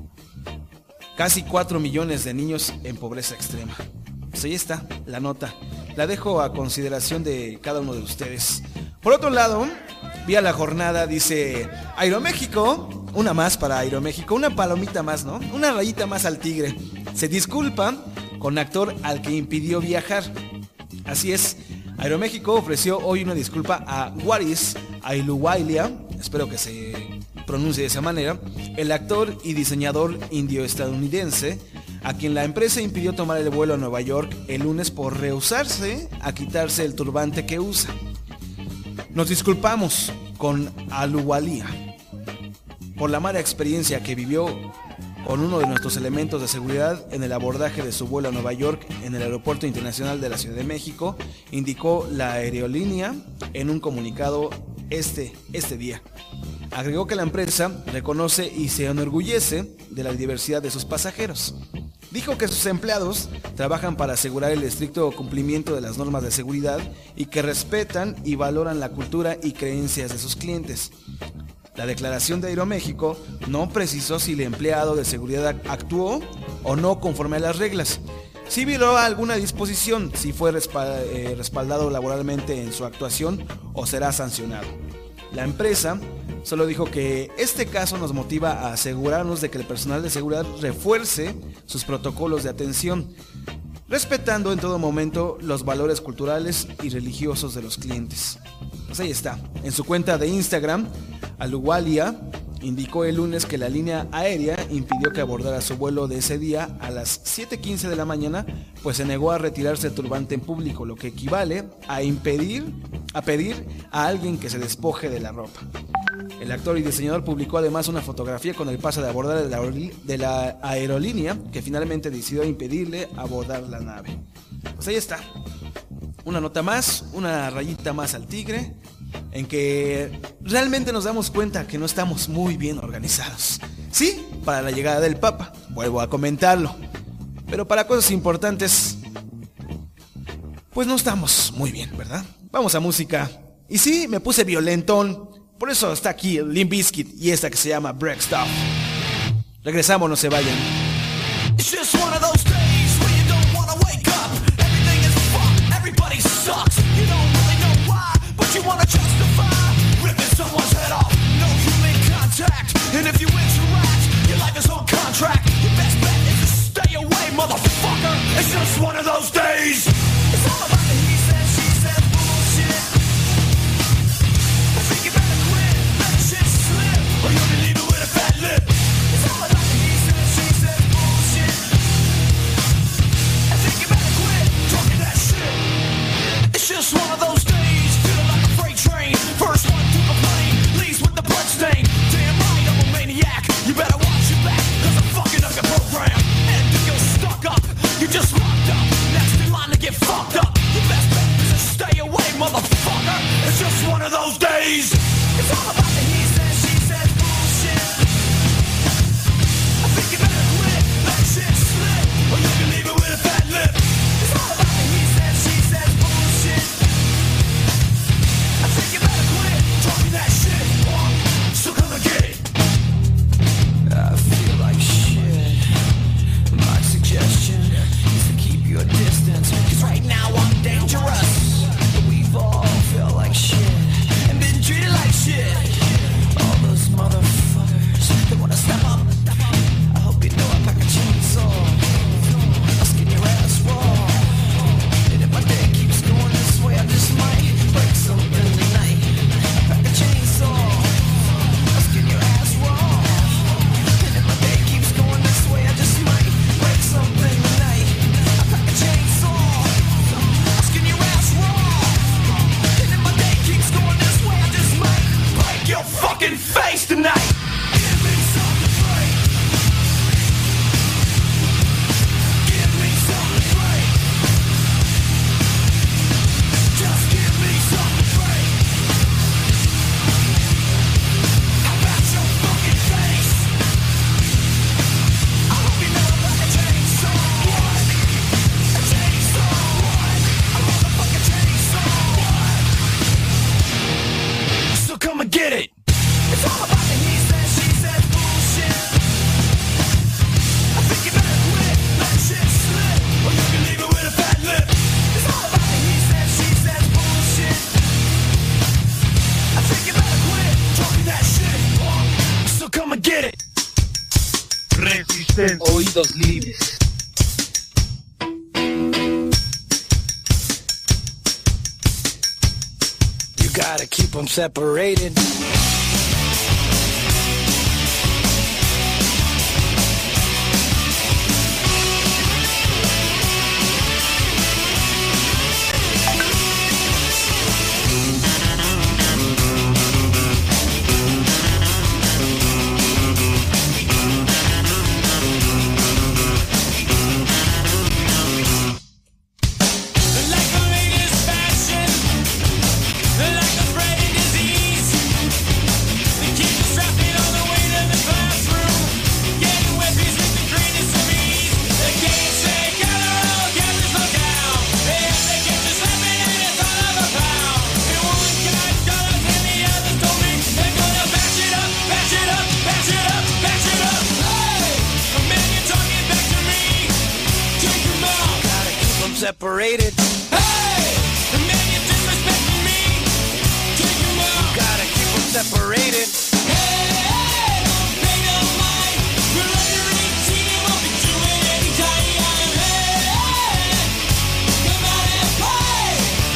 Casi cuatro millones de niños en pobreza extrema. Pues ahí está la nota. La dejo a consideración de cada uno de ustedes. Por otro lado, vía la jornada, dice Aeroméxico, una más para Aeroméxico, una palomita más, ¿no? Una rayita más al tigre. Se disculpa con actor al que impidió viajar. Así es, Aeroméxico ofreció hoy una disculpa a Waris Ailuwailia, espero que se pronuncie de esa manera, el actor y diseñador indio-estadounidense, a quien la empresa impidió tomar el vuelo a Nueva York el lunes por rehusarse a quitarse el turbante que usa. Nos disculpamos con Ailuwailia por la mala experiencia que vivió con uno de nuestros elementos de seguridad en el abordaje de su vuelo a Nueva York en el Aeropuerto Internacional de la Ciudad de México, indicó la aerolínea en un comunicado este, este día. Agregó que la empresa reconoce y se enorgullece de la diversidad de sus pasajeros. Dijo que sus empleados trabajan para asegurar el estricto cumplimiento de las normas de seguridad y que respetan y valoran la cultura y creencias de sus clientes. La declaración de Aeroméxico no precisó si el empleado de seguridad actuó o no conforme a las reglas, si violó alguna disposición, si fue respaldado laboralmente en su actuación o será sancionado. La empresa solo dijo que este caso nos motiva a asegurarnos de que el personal de seguridad refuerce sus protocolos de atención, respetando en todo momento los valores culturales y religiosos de los clientes. Pues ahí está. En su cuenta de Instagram, Ailuwailia indicó el lunes que la línea aérea impidió que abordara su vuelo de ese día a las siete quince de la mañana, pues se negó a retirarse el turbante en público, lo que equivale a impedir, a pedir a alguien que se despoje de la ropa. El actor y diseñador publicó además una fotografía con el pase de abordar de la, de la aerolínea, que finalmente decidió impedirle abordar la nave. Pues ahí está. Una nota más, una rayita más al tigre, en que realmente nos damos cuenta que no estamos muy bien organizados. Sí, para la llegada del Papa, vuelvo a comentarlo, pero para cosas importantes, pues no estamos muy bien, ¿verdad? Vamos a música. Y sí, me puse violentón, por eso está aquí el Limp Bizkit y esta que se llama Break Stuff. Regresamos, no se vayan. It's just one of those days where you don't wanna wake up. Everything is fucked, everybody sucks. You don't really know why, but you wanna justify ripping someone's head off. No human contact, and if you interact, your life is on contract. Your best bet is to stay away, motherfucker. It's just one of those days. It's all about the he said, she said bullshit. I think you better quit, let shit slip, or you'll be leaving with a fat lip. It's all about the he said, she said bullshit. one of those days. It's all about the he says, she says bullshit. I think you better quit, let shit slip, or you can leave it with a fat lip. It's all about the he says, she says bullshit. I think you better quit talking that shit, or so come and get it. I feel like shit. My suggestion is to keep your distance, cause right now I'm dangerous. We've all felt like shit and been treated like shit. All those motherfuckers, they wanna step up. I hope you know I pack a chainsaw. I'll skin your ass raw. And if my day keeps going this way, I just might break something tonight. I pack a chainsaw. I'll skin your ass raw. And if my day keeps going this way, I just might break something tonight. I pack a chainsaw. I'll skin your ass raw. And if my day keeps going this way, I just might break your fucking face tonight. Give me something to break. Give me something to break. Just give me something to break. How about your fucking face? I hope you know about a chainsaw. What? A chainsaw. What? A motherfucking chainsaw. What? So come and get it. It's all about the he says, she says bullshit. I think you better quit, let shit slip, or you can leave it with a fat lip. It's all about the he says, she says bullshit. I think you better quit talking that shit, or so come and get it. Resistencia. Oídos libres. You gotta keep them separated. Like the latest fashion, like a spreading disease. The kids are strapping on the way to the classroom, getting wet bees with the greatest of ease. They can't say gather all, gather slow down. They have to get to slapping and it's all of a pound. And one guy got us and the others told me they're gonna bash it up, bash it up, bash it up, bash it up. Hey, a man, you're talking back to me. Take them out. Gotta keep them separated. Hey, the man, you're disrespecting me. Take them out. Gotta keep them separated. Hey, hey, don't pay no mind. We're under eighteen and won't be doing any time. Hey, hey, come out and play.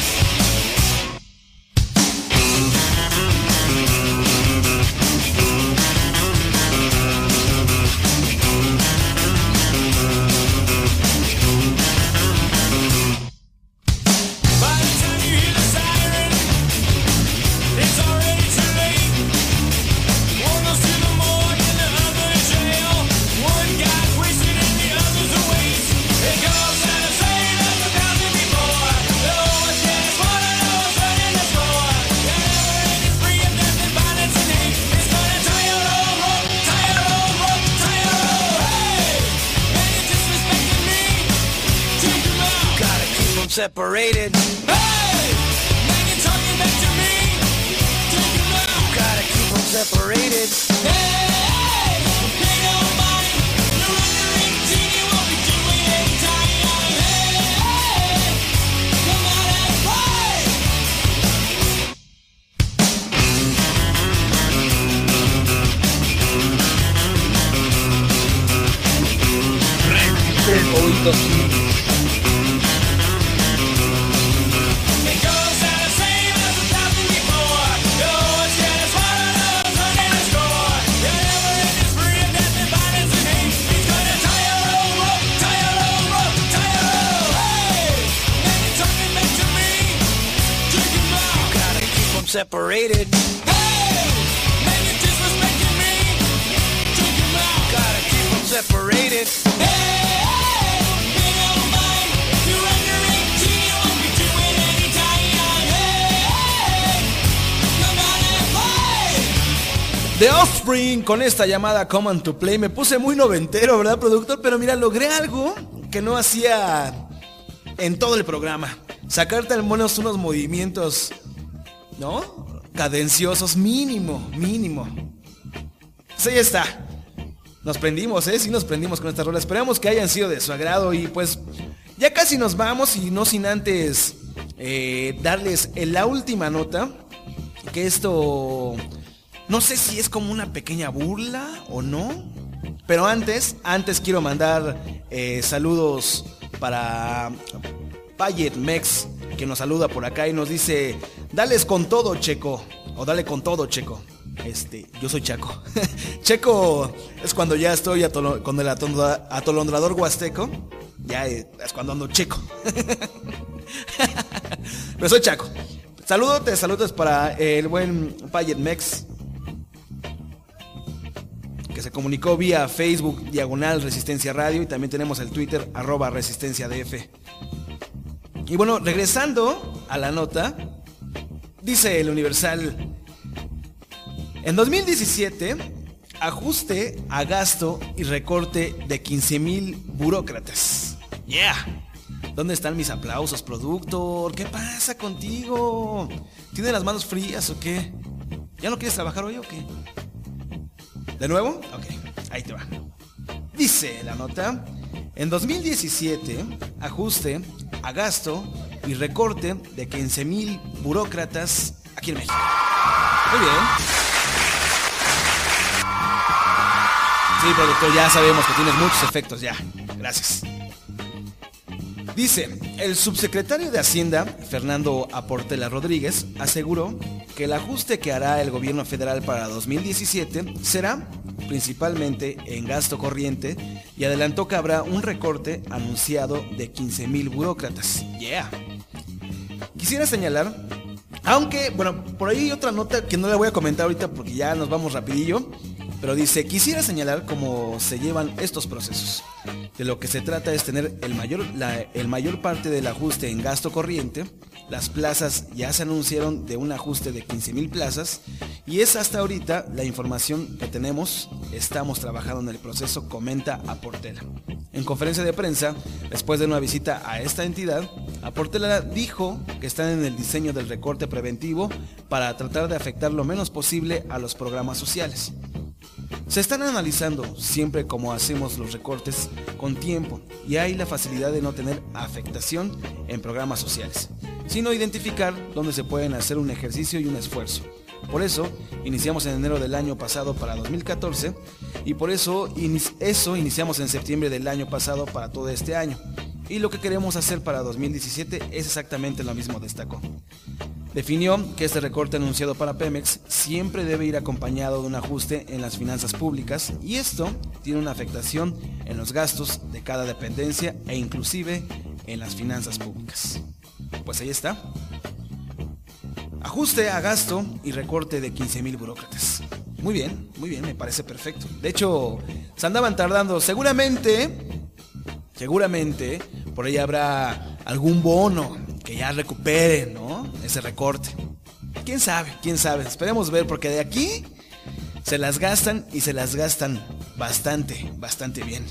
By the time you hear the siren, it's already too late. One goes to the morgue and the other to jail. One guy's wasted and the other's a waste. It goes out of saying that's a thousand before. The lowest get is one and the lowest running the score. Whatever it is free of death and violence and hate. It's gonna tie your old rope, tie your old rope, tie your old. Hey, man, you're disrespecting me. Take them out. Gotta keep them separated. Hey, man, you're talking back to me. Take them out. Gotta keep them separated. Hey, pay no mind. You're under eighteen, you won't be doing any time. Hey, hey, come out and play. Resistencia. Oídos libres. It goes out the same as a thousand before. The lowest get is one and the lowest running the score. Whatever it is free of death and violence and hate. He's gonna tie your old rope, tie your old rope, tie your old. Hey, man, you're talking back to me. Take them out. Gotta keep them separated. Hey, man, you're disrespecting me. Take them out. Gotta keep them separated. Hey, hey, pay no mind. You're under eighteen, you won't be doing any time. Hey, hey, The Offspring con esta llamada Come On To Play. Me puse muy noventero, ¿verdad, productor? Pero mira, logré algo que no hacía en todo el programa. Sacarte al menos unos movimientos, ¿no? Cadenciosos, mínimo, mínimo. Pues ahí está. Nos prendimos, ¿eh? Sí nos prendimos con esta rola. Esperamos que hayan sido de su agrado. Y pues ya casi nos vamos, y no sin antes eh, darles la última nota. Que esto... no sé si es como una pequeña burla o no. Pero antes, antes quiero mandar eh, saludos para Payet Mex, que nos saluda por acá y nos dice: dales con todo, Checo. O dale con todo, Checo. Este, yo soy Chaco. Checo es cuando ya estoy atolo- con el atol- atolondrador huasteco. Ya es cuando ando checo. Pero soy Chaco. Saludotes, saludos para el buen Payet Mex, que se comunicó vía Facebook, diagonal Resistencia Radio, y también tenemos el Twitter, arroba Resistencia D F. Y bueno, regresando a la nota, dice el Universal: en dos mil diecisiete, ajuste a gasto y recorte de quince mil burócratas. Yeah. ¿Dónde están mis aplausos, productor? ¿Qué pasa contigo? ¿Tienes las manos frías o qué? ¿Ya no quieres trabajar hoy o qué? ¿De nuevo? Ok, ahí te va. Dice la nota: en dos mil diecisiete, ajuste a gasto y recorte de quince mil burócratas aquí en México. Muy bien. Sí, productor, ya sabemos que tienes muchos efectos ya. Gracias. Dice: el subsecretario de Hacienda, Fernando Aportela Rodríguez, aseguró que el ajuste que hará el gobierno federal para dos mil diecisiete será principalmente en gasto corriente, y adelantó que habrá un recorte anunciado de quince mil burócratas. Yeah. Quisiera señalar, aunque, bueno, por ahí hay otra nota que no la voy a comentar ahorita porque ya nos vamos rapidillo, pero dice: quisiera señalar cómo se llevan estos procesos. De lo que se trata es tener el mayor, la el mayor parte del ajuste en gasto corriente. Las plazas ya se anunciaron de un ajuste de quince mil plazas, y es hasta ahorita la información que tenemos. Estamos trabajando en el proceso, comenta Aportela. En conferencia de prensa, después de una visita a esta entidad, Aportela dijo que están en el diseño del recorte preventivo para tratar de afectar lo menos posible a los programas sociales. Se están analizando, siempre como hacemos los recortes, con tiempo, y hay la facilidad de no tener afectación en programas sociales, sino identificar dónde se pueden hacer un ejercicio y un esfuerzo. Por eso, iniciamos en enero del año pasado para dos mil catorce, y por eso, inici- eso iniciamos en septiembre del año pasado para todo este año. Y lo que queremos hacer para dos mil diecisiete es exactamente lo mismo, destacó. Definió que este recorte anunciado para Pemex siempre debe ir acompañado de un ajuste en las finanzas públicas, y esto tiene una afectación en los gastos de cada dependencia e inclusive en las finanzas públicas. Pues ahí está. Ajuste a gasto y recorte de quince mil burócratas. Muy bien, muy bien, me parece perfecto. De hecho, se andaban tardando. Seguramente, seguramente, por ahí habrá algún bono que ya recupere, ¿no? Ese recorte. ¿Quién sabe? ¿Quién sabe? Esperemos ver, porque de aquí se las gastan y se las gastan bastante, bastante bien.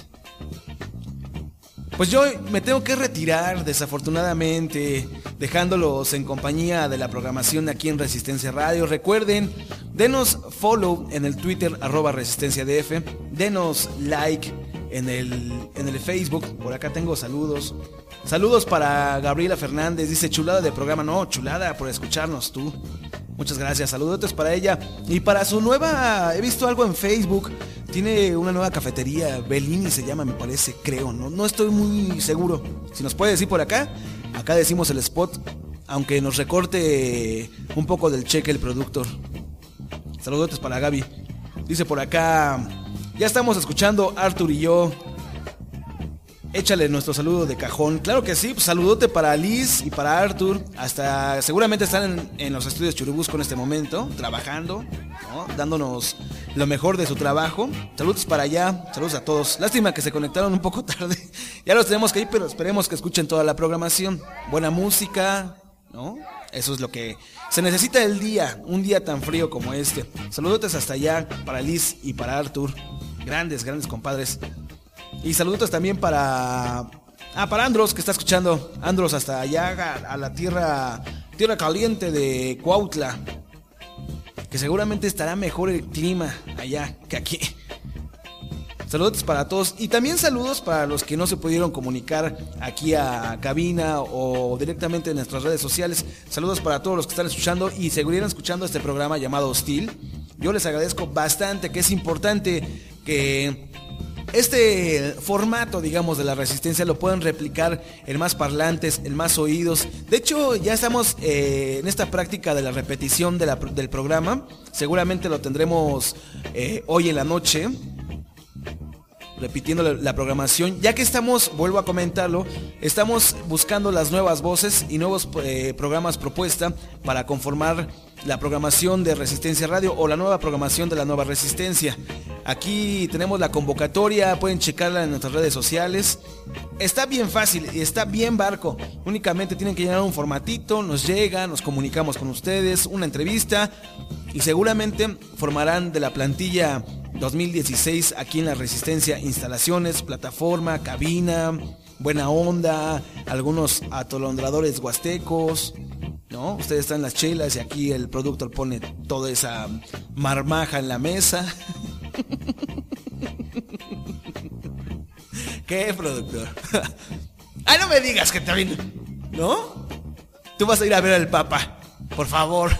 Pues yo me tengo que retirar, desafortunadamente, dejándolos en compañía de la programación aquí en Resistencia Radio. Recuerden, denos follow en el Twitter, arroba Resistencia D F, denos like en el, en el Facebook. Por acá tengo saludos. Saludos para Gabriela Fernández, dice: chulada de programa. No, chulada por escucharnos tú. Muchas gracias, saludos para ella. Y para su nueva, he visto algo en Facebook, tiene una nueva cafetería, Bellini se llama, me parece, creo, no, no estoy muy seguro. Si nos puede decir por acá, acá decimos el spot, aunque nos recorte un poco del cheque el productor. Saludos para Gaby. Dice por acá: ya estamos escuchando Arthur y yo. Échale nuestro saludo de cajón. Claro que sí, pues saludote para Liz y para Arthur. Hasta seguramente están en, en los estudios Churubusco en este momento, trabajando, ¿no? Dándonos lo mejor de su trabajo. Saludos para allá, saludos a todos. Lástima que se conectaron un poco tarde. Ya los tenemos que ir, pero esperemos que escuchen toda la programación. Buena música, ¿no? Eso es lo que se necesita el día, un día tan frío como este. Saludos hasta allá para Liz y para Arthur. Grandes, grandes compadres. Y saludos también para... Ah, para Andros, que está escuchando. Andros hasta allá a, a la tierra, tierra caliente de Cuautla. Que seguramente estará mejor el clima allá que aquí. Saludos para todos y también saludos para los que no se pudieron comunicar aquí a cabina o directamente en nuestras redes sociales. Saludos para todos los que están escuchando y seguirán escuchando este programa llamado Hostil. Yo les agradezco bastante, que es importante que este formato, digamos, de la resistencia lo puedan replicar en más parlantes, en más oídos. De hecho, ya estamos eh, en esta práctica de la repetición de la, del programa. Seguramente lo tendremos eh, hoy en la noche, repitiendo la, la programación, ya que estamos, vuelvo a comentarlo, estamos buscando las nuevas voces y nuevos eh, programas propuesta para conformar la programación de Resistencia Radio o la nueva programación de la nueva Resistencia. Aquí tenemos la convocatoria, pueden checarla en nuestras redes sociales. Está bien fácil y está bien barco. Únicamente tienen que llenar un formatito, nos llega, nos comunicamos con ustedes, una entrevista y seguramente formarán de la plantilla dos mil dieciséis aquí en la Resistencia instalaciones, plataforma, cabina, buena onda, algunos atolondradores huastecos, ¿no? Ustedes están en las chelas y aquí el productor pone toda esa marmaja en la mesa. ¿Qué, productor? ¡Ay, no me digas que también! ¿No? Tú vas a ir a ver al Papa, por favor.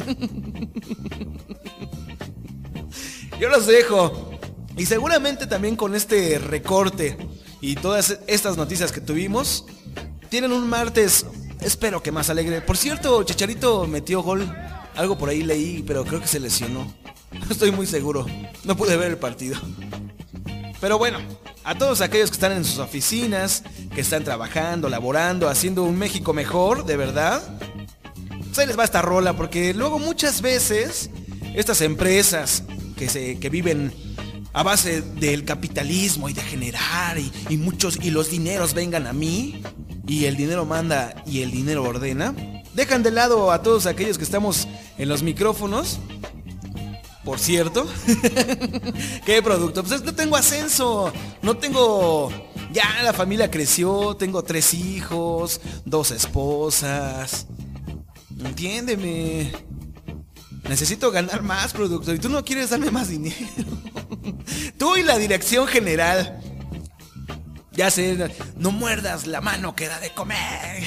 Yo los dejo. Y seguramente también con este recorte y todas estas noticias que tuvimos, tienen un martes, espero que más alegre. Por cierto, Chicharito metió gol. Algo por ahí leí, pero creo que se lesionó. No estoy muy seguro. No pude ver el partido. Pero bueno, a todos aquellos que están en sus oficinas, que están trabajando, laborando, haciendo un México mejor, de verdad, pues ahí les va esta rola, porque luego muchas veces estas empresas que, se, que viven a base del capitalismo y de generar y, y muchos y los dineros vengan a mí y el dinero manda y el dinero ordena, dejan de lado a todos aquellos que estamos en los micrófonos. Por cierto, ¿qué producto? Pues no tengo ascenso, no tengo... Ya la familia creció, tengo tres hijos, dos esposas. Entiéndeme. Necesito ganar más, productor, y tú no quieres darme más dinero. Tú y la dirección general. Ya sé, no muerdas la mano que da de comer.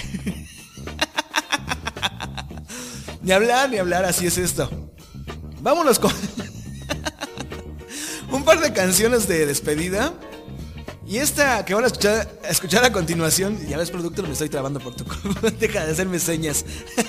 Ni hablar, ni hablar, así es esto. Vámonos con un par de canciones de despedida. Y esta que van a escuchar, a escuchar a continuación. Ya ves, productor, me estoy trabando por tu culpa. Deja de hacerme señas.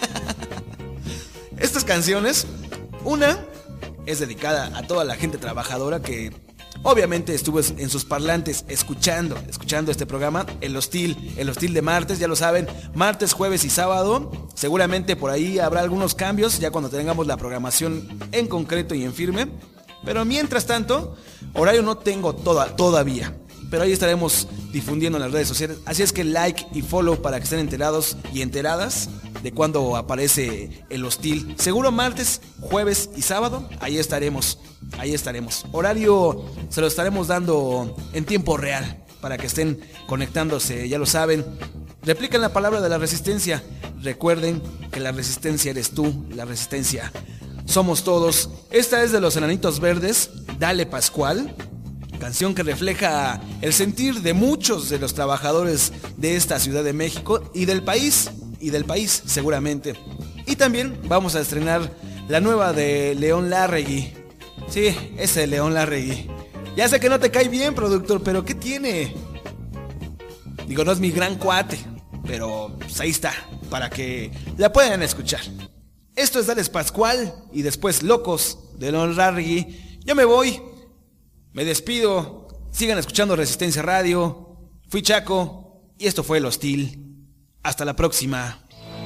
Estas canciones, una es dedicada a toda la gente trabajadora que obviamente estuvo en sus parlantes escuchando, escuchando este programa, el Hostil, el Hostil de martes, ya lo saben, martes, jueves y sábado. Seguramente por ahí habrá algunos cambios ya cuando tengamos la programación en concreto y en firme. Pero mientras tanto, horario no tengo toda, todavía. Pero ahí estaremos difundiendo en las redes sociales. Así es que like y follow para que estén enterados y enteradas de cuando aparece el Hostil. Seguro martes, jueves y sábado. Ahí estaremos. Ahí estaremos. Horario se lo estaremos dando en tiempo real para que estén conectándose. Ya lo saben. Replican la palabra de la resistencia. Recuerden que la resistencia eres tú. La resistencia somos todos. Esta es de los Enanitos Verdes. Dale Pascual. Canción que refleja el sentir de muchos de los trabajadores de esta Ciudad de México y del país, y del país seguramente. Y también vamos a estrenar la nueva de León Larregui. Sí, ese León Larregui. Ya sé que no te cae bien, productor, pero ¿qué tiene? Digo, no es mi gran cuate, pero pues ahí está, para que la puedan escuchar. Esto es Dales Pascual y después Locos de León Larregui. Yo me voy. Me despido, sigan escuchando Resistencia Radio. Fui Chaco y esto fue El Hostil. Hasta la próxima.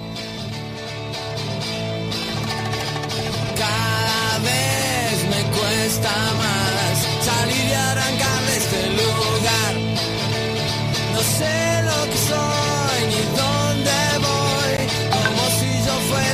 Cada vez me cuesta más salir y arrancar de este lugar. No sé lo que soy ni dónde voy, como si yo fuera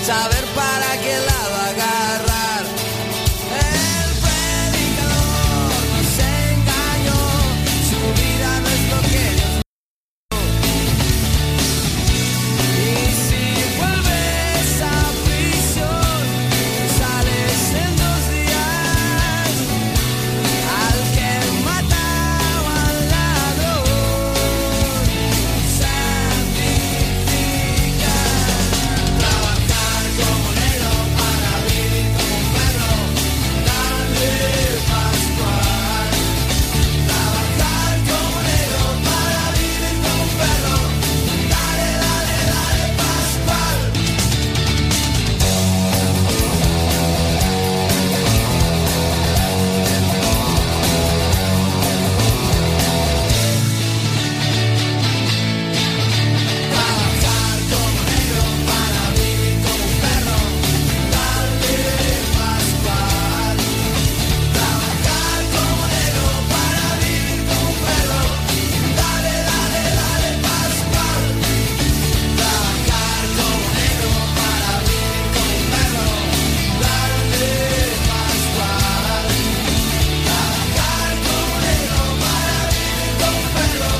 saber para qué lado agarrar. El predicador nos engañó, su vida no es lo que Dios. Y si vuelves a prisión, sales en dos días. Al que mataba al ladrón, santifica. Trabajar como negro para vivir como un perro, dale Pascual. Trabajar como negro para vivir como un perro, dale, dale, dale Pascual. Trabajar como negro para vivir como un perro, dale Pascual. Trabajar como negro para vivir como un perro, dale, dale, dale Pascual. Trabajar como negro para vivir como un perro, dale Pascual. Trabajar como negro para vivir como un perro,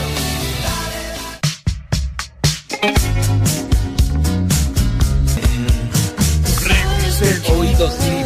Oídos libres.